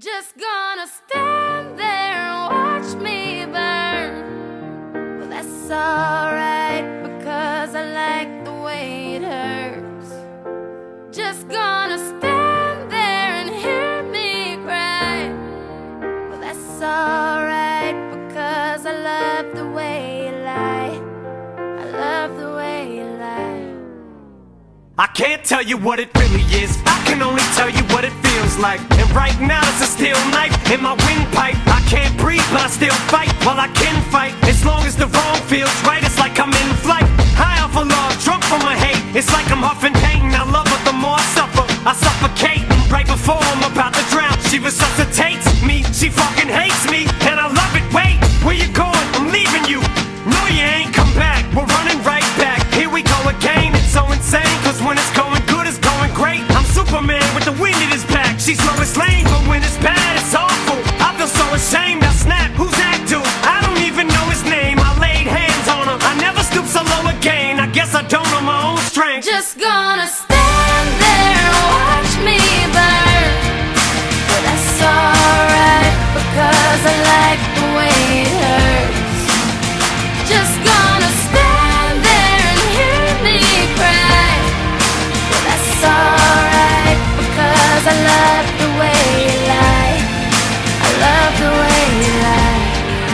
Just gonna stand there and watch me burn. Well, that's alright, because I like the way it hurts. Just gonna stand there and hear me cry. Well, that's alright, because I love the way you lie. I love the way you lie. I can't tell you what it really is, I can only tell you what it feels like. And right now it's a steel knife in my windpipe. I can't breathe but I still fight, while I can fight. As long as the wrong feels right, it's like I'm in flight. High off of love, drunk from my hate. It's like I'm huffing pain, I love her the more I suffer. I suffocate, right before I'm about to drown. She resuscitates me, she fucking hates me, and I love it. Wait, where you going? I'm leaving you. No, you ain't come back, we're running right back. Here we go again, it's so insane, cause when it's going good, it's going great. I'm Superman with the wind in his back. She's Lois Lane, but when it's bad, it's awful. I feel so ashamed, I snap, who's that dude? I don't even know his name, I laid hands on him. I never stoop so low again, I guess I don't know my own strength. Just gonna stand there and watch me burn. But that's alright, because I like the way it hurts. Just gonna stand there and hear me cry. But that's alright, because I love the way you lie. I love the way you lie.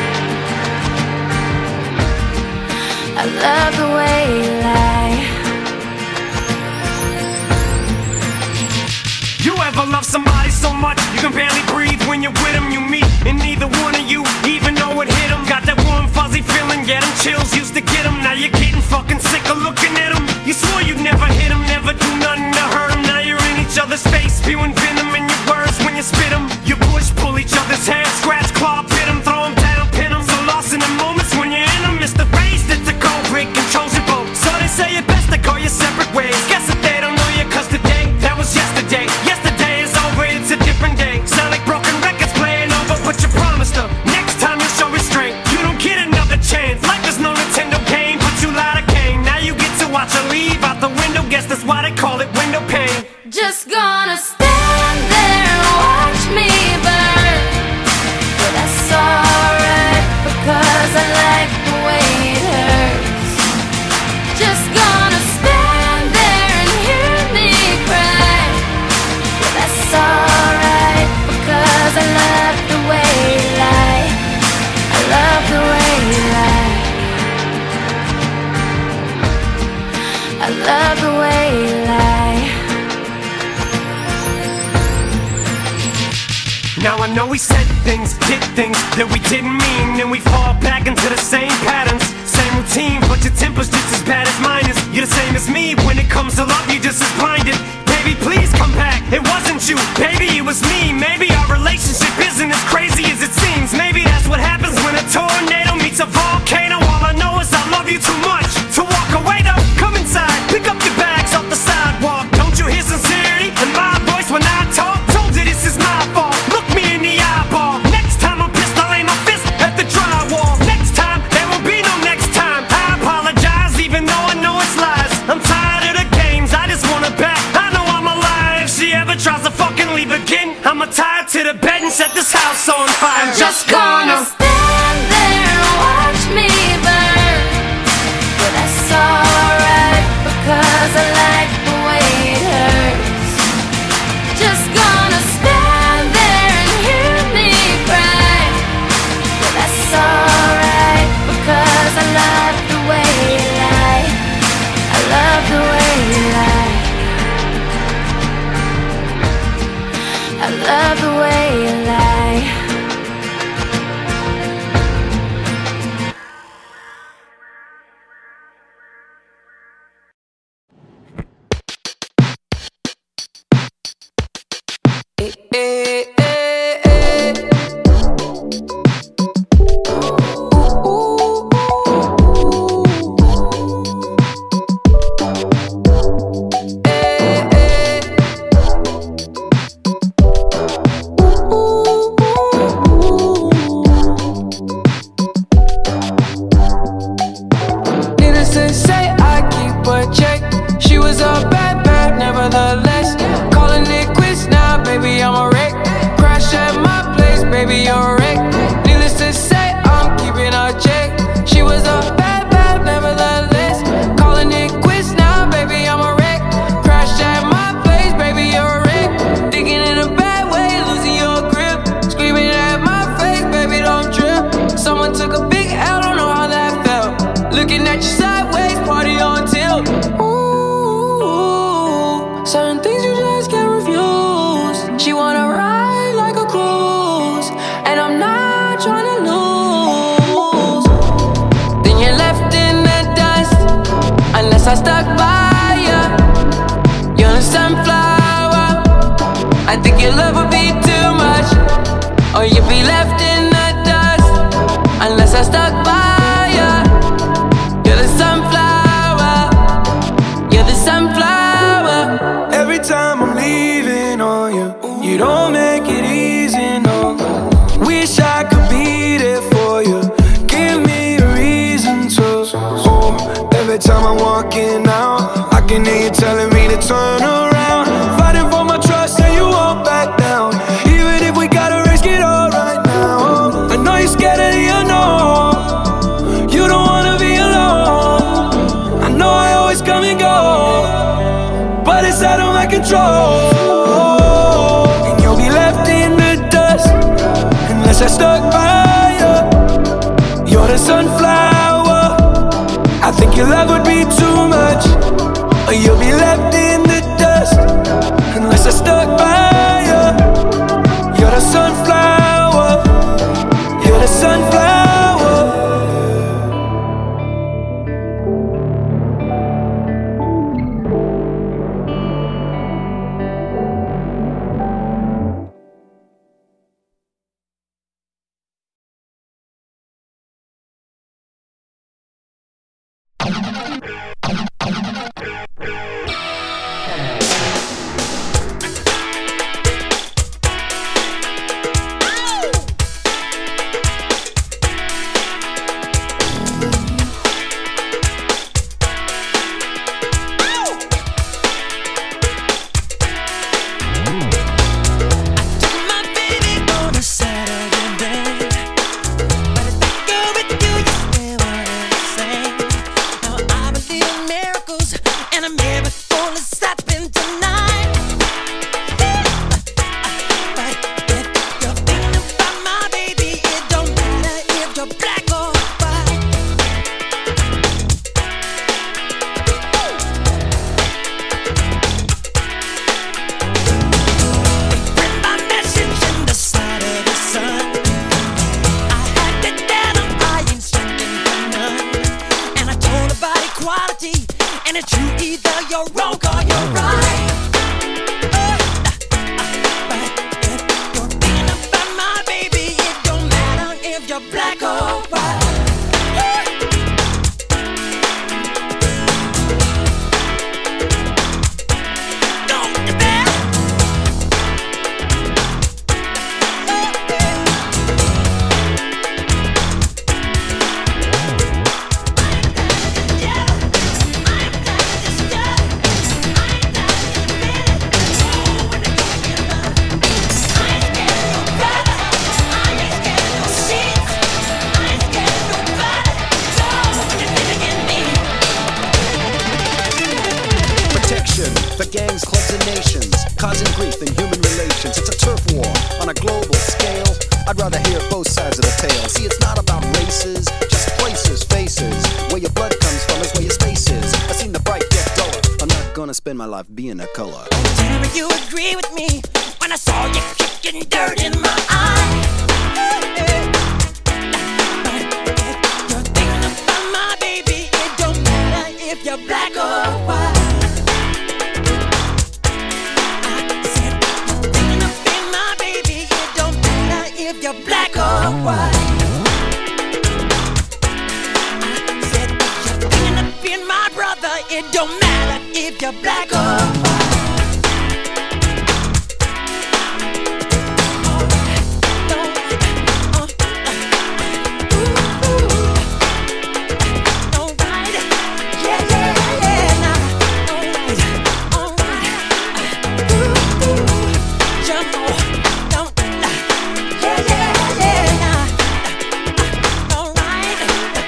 I love the way you lie. You ever love somebody so much you can barely breathe when you're with them? You meet and neither one of you even know it hit them. Got that warm fuzzy feeling, yeah, them chills used to get them. Now you're getting fucking sick of looking at them. You swore you'd never hit them, never do nothing to hurt them. Now you're in each other's face, spewing venom in your words when you spit them. You push, pull each other's hair, scratch, claw, pit them, throw them down, pin them. So lost in the moments when you're in them. It's the phrase that the cold break controls your boat. So they say it best to go your separate ways. Guess that they don't know you, cause today, that was yesterday. Yesterday is over, it's a different day. Sound like broken records playing over, but you promised her next time you'll show restraint. You don't get another chance. Life is no Nintendo game, but you lied again. Now you get to watch her leave out the window. Guess that's why they call it window pane. Just gonna stand there and watch me burn. But that's alright, because I like the way it hurts. Just gonna stand there and hear me cry. But that's alright, because I love the way you lie. I love the way you lie. I love the way you lie. Now I know we said things, did things that we didn't mean, and we fall back into the same patterns, same routine, but your temper's just as bad as mine is. You're the same as me, when it comes to love, you're just as blinded. Baby, please come back, it wasn't you, baby, it was me. Maybe our relationship isn't as crazy as it seems. Maybe that's what happens when a tornado meets a volcano. All I know is I love you too much to walk away though. Come inside, pick up your bags off the sidewalk. Don't you hear sincerity in my voice when I talk? Told you this is my fault, look me in the eyeball. Next time I'm pissed, I'll aim my fist at the drywall. Next time, there will be no next time. I apologize even though I know it's lies. I'm tired of the games, I just want her back. I know I'm alive, if she ever tries to fucking leave again, I'ma tie her to the bed and set this house on fire. I'm just gonna stand there and watch me burn. But that's alright, because I like the way it hurts. Just gonna stand there and hear me cry. But that's alright, because I love the way you lie. I love the way you lie. I love the way you lie. Nevertheless, calling it quits now, baby, I'm a wreck. every time I'm walking out. I can hear you telling me to turn around, fighting for my trust and you won't back down. Even if we gotta risk it all right now. I know you're scared of the unknown, you don't wanna be alone. I know I always come and go, but it's out of my control. And you'll be left in the dust unless I stuck by you. You're the sunflower, I think your love would be too much, or you'll be left in the dust unless I stuck by you. You're the sunflower, you're the sunflower. Spend my life being a color. Tell me you agree with me when I saw you kicking dirt in my eye. But if you're thinking about my baby, it don't matter if you're black or white. I said you're thinking about my baby, it don't matter if you're black or white. I said if you're thinking of being my brother, it don't matter if you're black or white.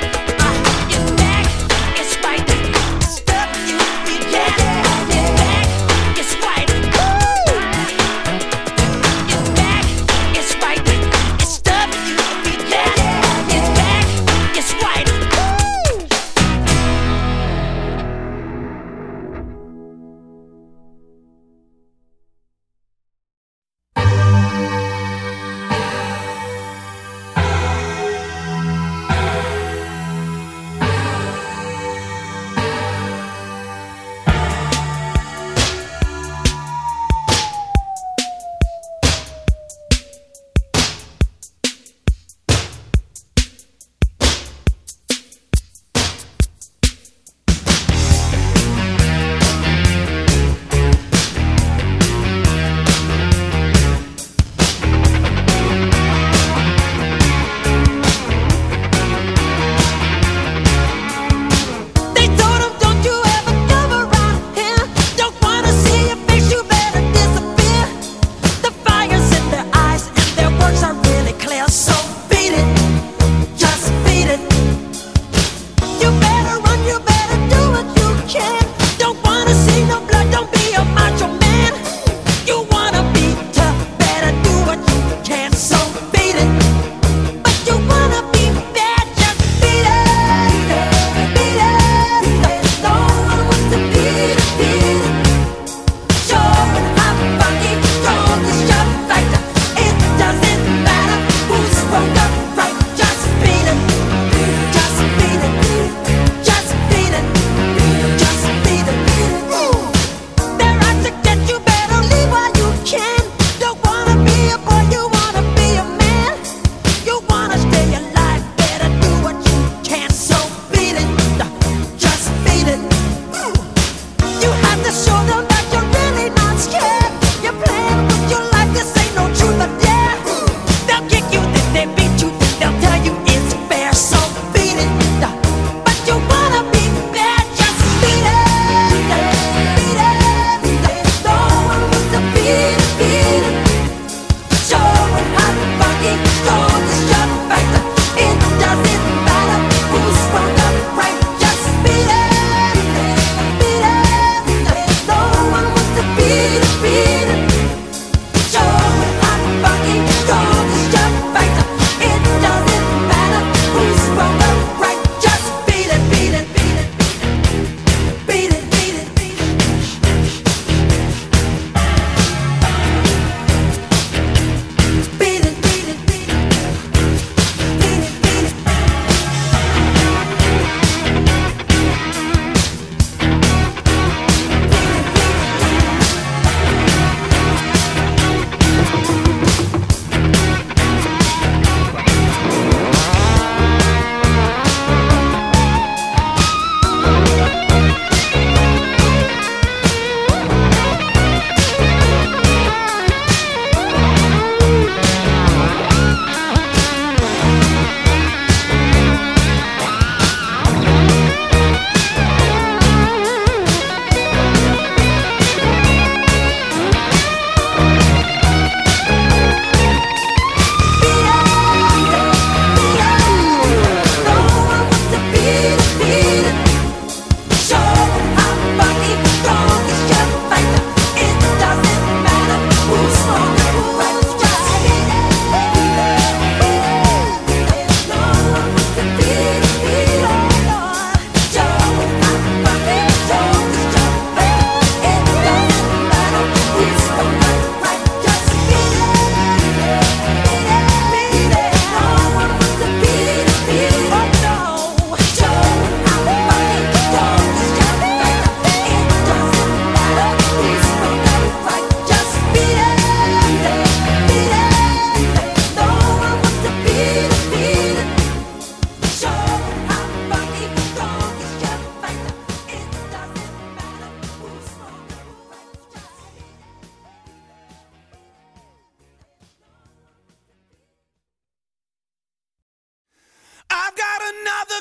Back,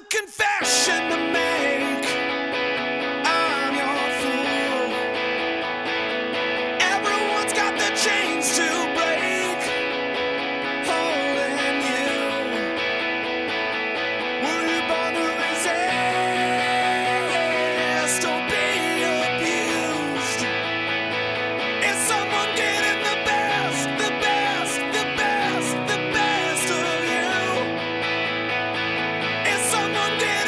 confession to make. I'm your fool. Everyone's got the chains to break. Holding you. Were you born to resist or be abused? Is someone getting the best, the best, the best, the best of you? Is someone getting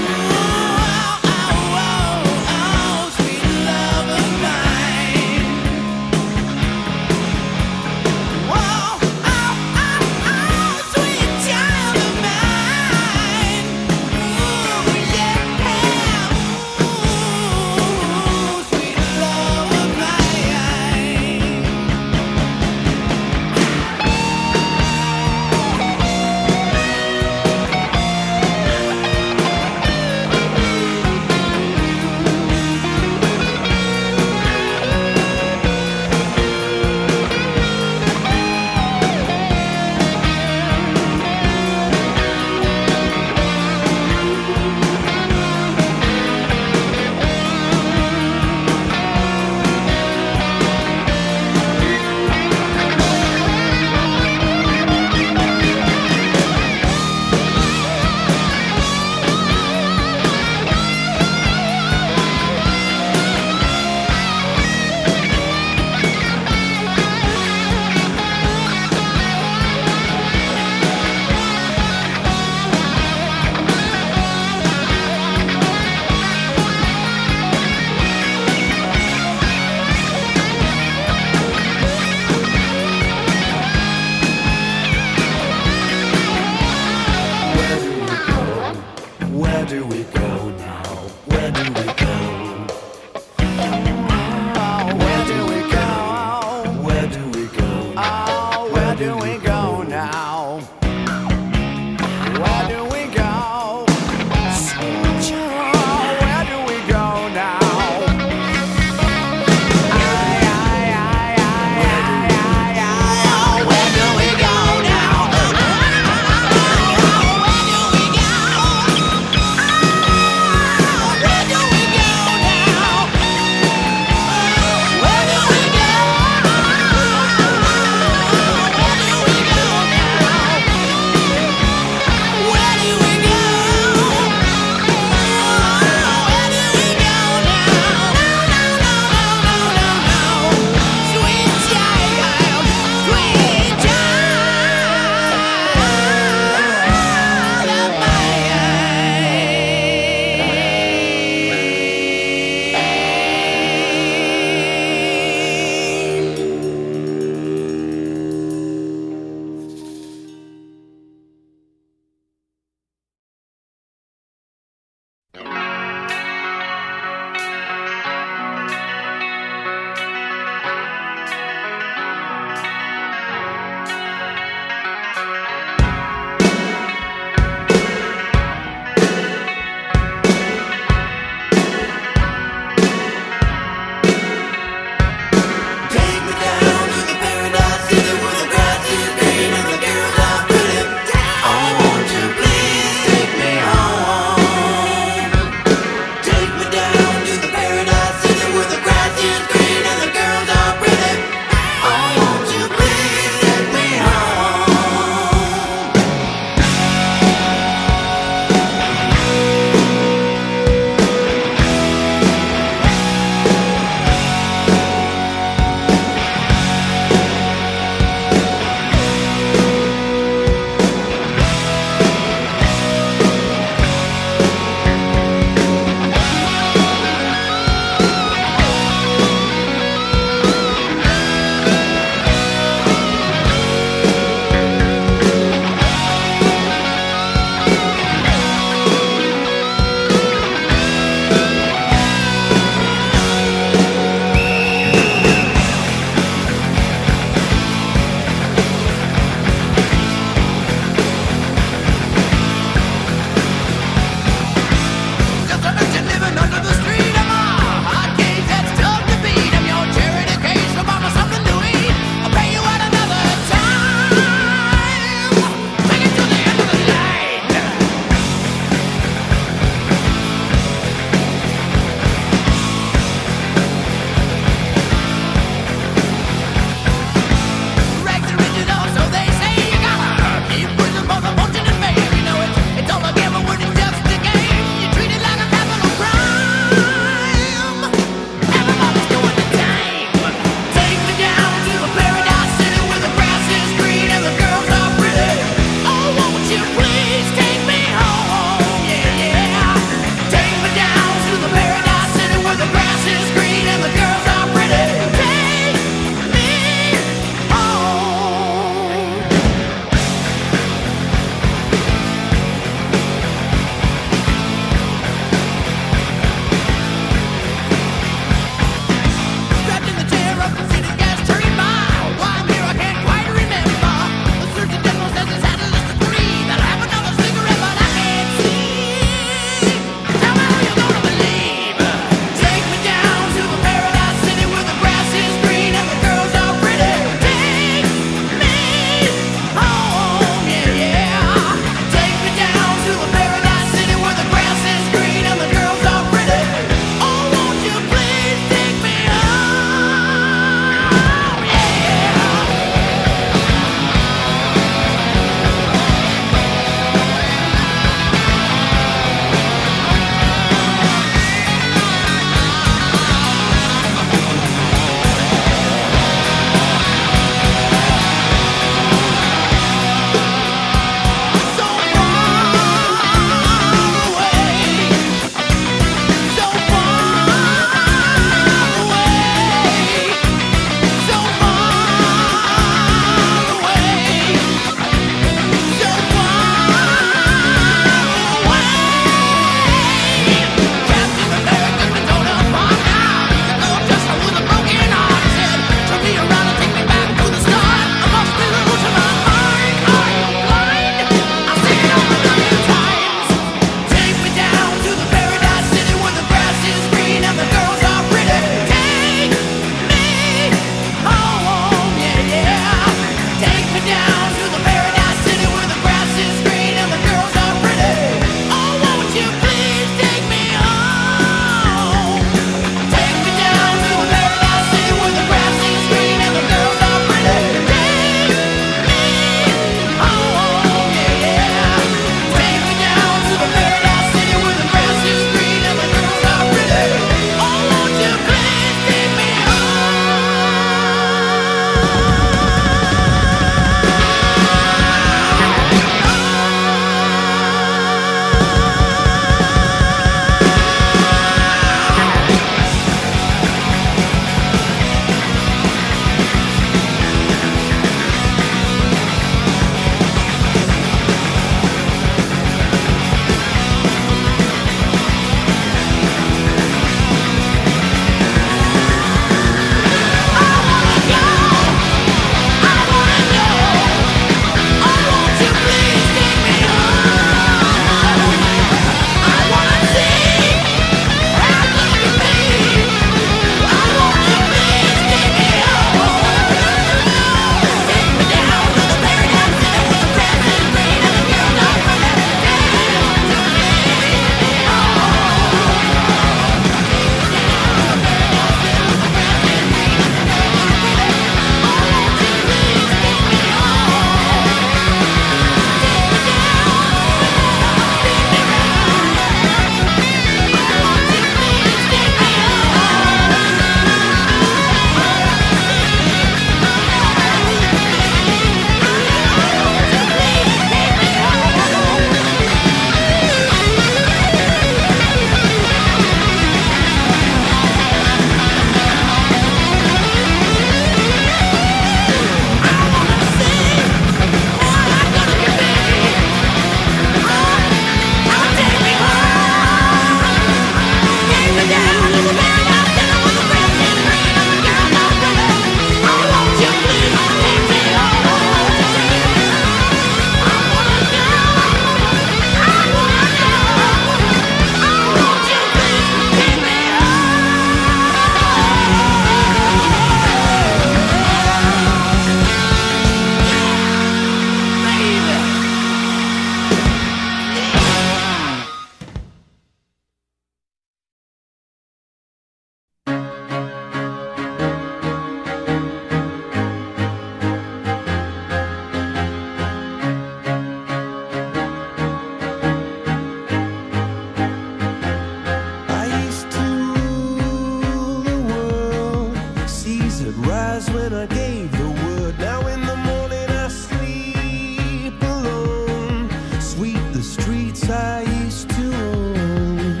eyes when I gave the word. Now in the morning I sleep alone. Sweep the streets I used to own.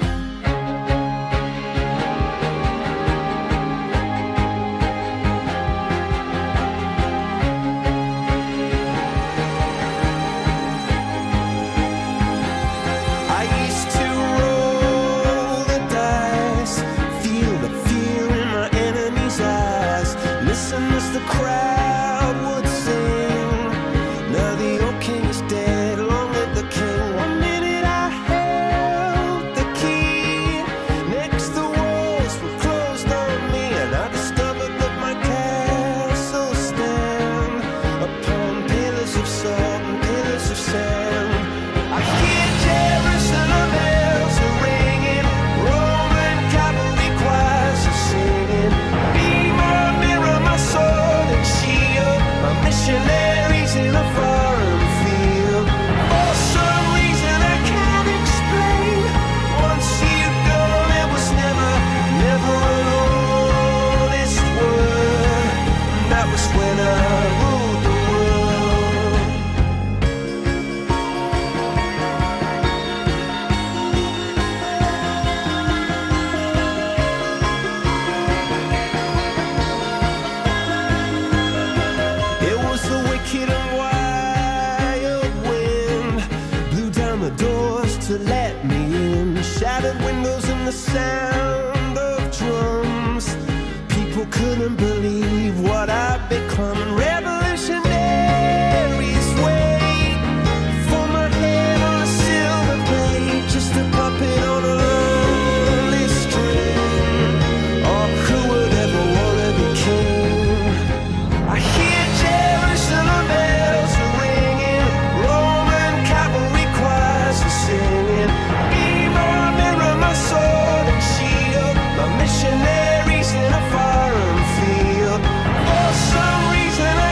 I used to roll the dice, feel the fear in my enemy's eyes, listen as the crowd would sing. Now the old king is dead, long live the king. One minute I held the key, next the walls were closed on me, and I discovered that my castle stand upon pillars of salt and pillars of sand. I hear Jerusalem bells are ringing, Roman cavalry choirs are singing. Be my mirror, my sword and shield, my missionaries in a foreign field. For some reason I can't explain, once you've gone it was never, never an honest word. And that was when I ruled the world. It was the wicked and wild wind, blew down the doors to let me in, shattered windows and the sound of drums. People couldn't believe what I'd become. Revolutionaries wait for my head on a silver plate, just a puppet on a lonely string. Oh, who would ever wanna be king? I hear Jerusalem bells are ringing, Roman cavalry choirs are singing. Be my mirror, my sword and shield, my missionaries in a foreign field. For some reason I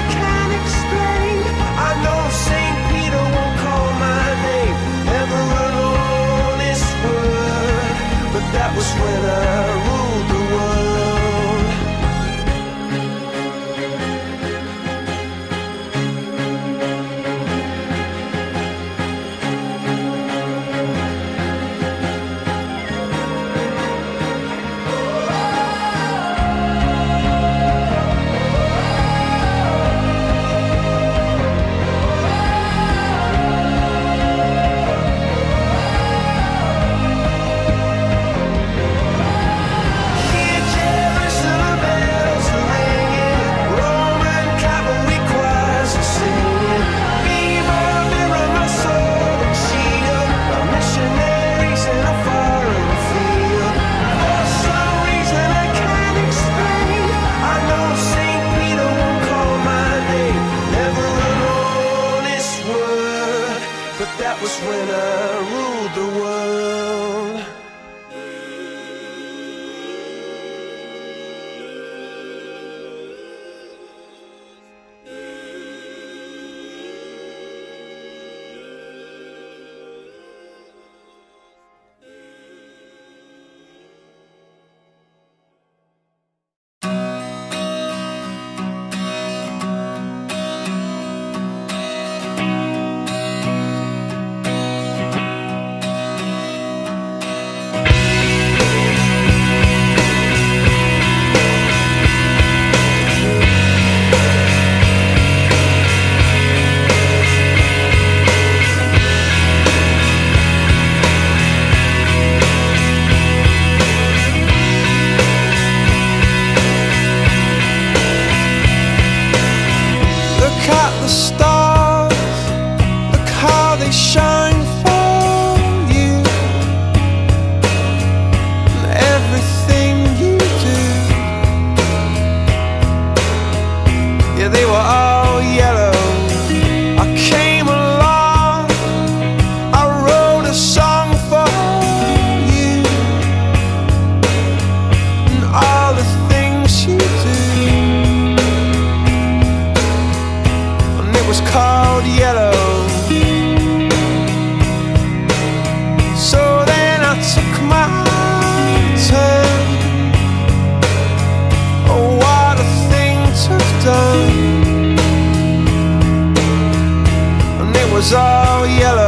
was all yellow.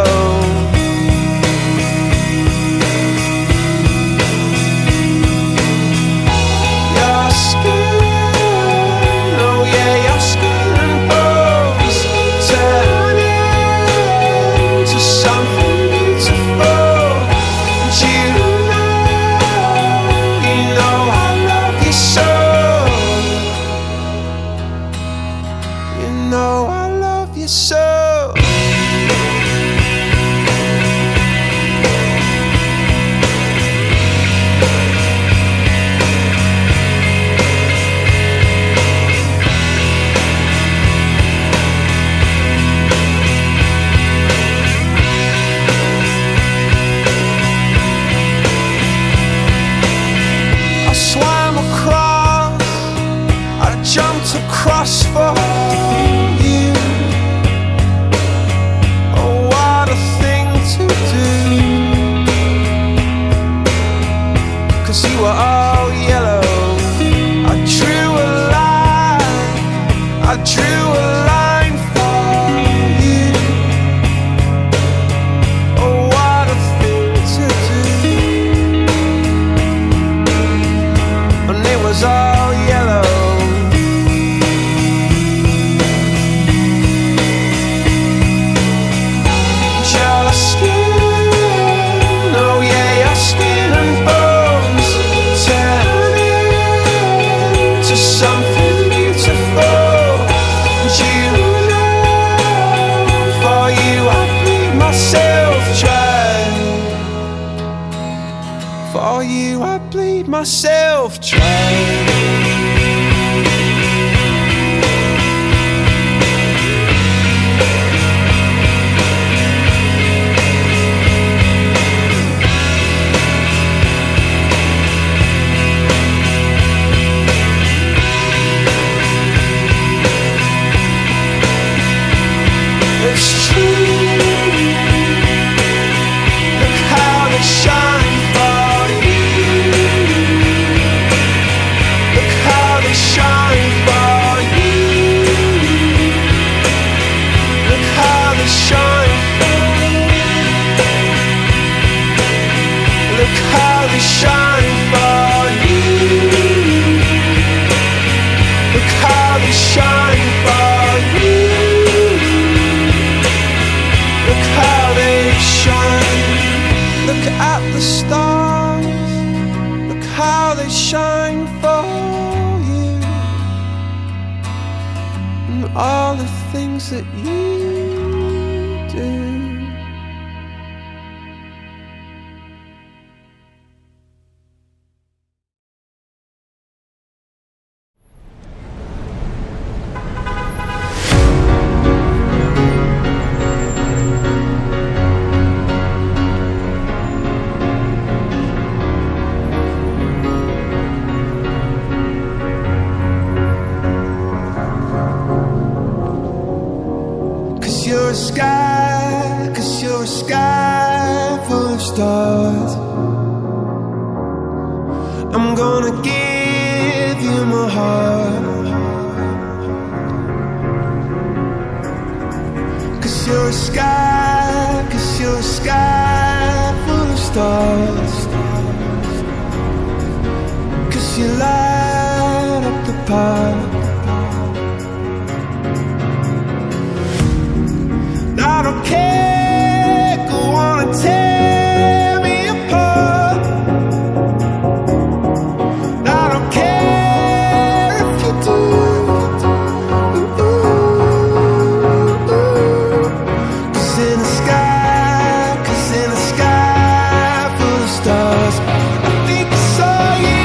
Your skin, oh yeah, your skin and bones turn into something beautiful. And you know I love you so. You know I love you so. Across for you. Oh, what a thing to do. 'Cause you were all yellow. I drew a line, I drew a line for you. Oh, what a thing to do. And it was all yellow. Something beautiful, and you know, for you I bleed myself dry. For you I bleed myself dry. It's true. Look how they shine for you. Look how they shine for you. Look how they shine for you. Look how they shine for you. Look how they shine for you. Look how they shine. Look at the stars. Look how they shine for you. And all the things that you do. You're a sky, 'cause you're a sky full of stars. I'm gonna give you my heart. 'Cause you're a sky, 'cause you're a sky full of stars. 'Cause you light up the path. I don't care, go on and tear me apart. I don't care if you do. Cause in the sky full of stars, I think I saw you.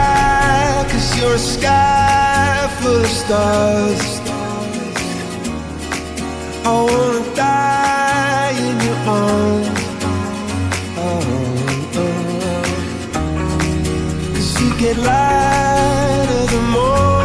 You're a sky full of stars. I wanna die in your arms. Cause you get lighter the more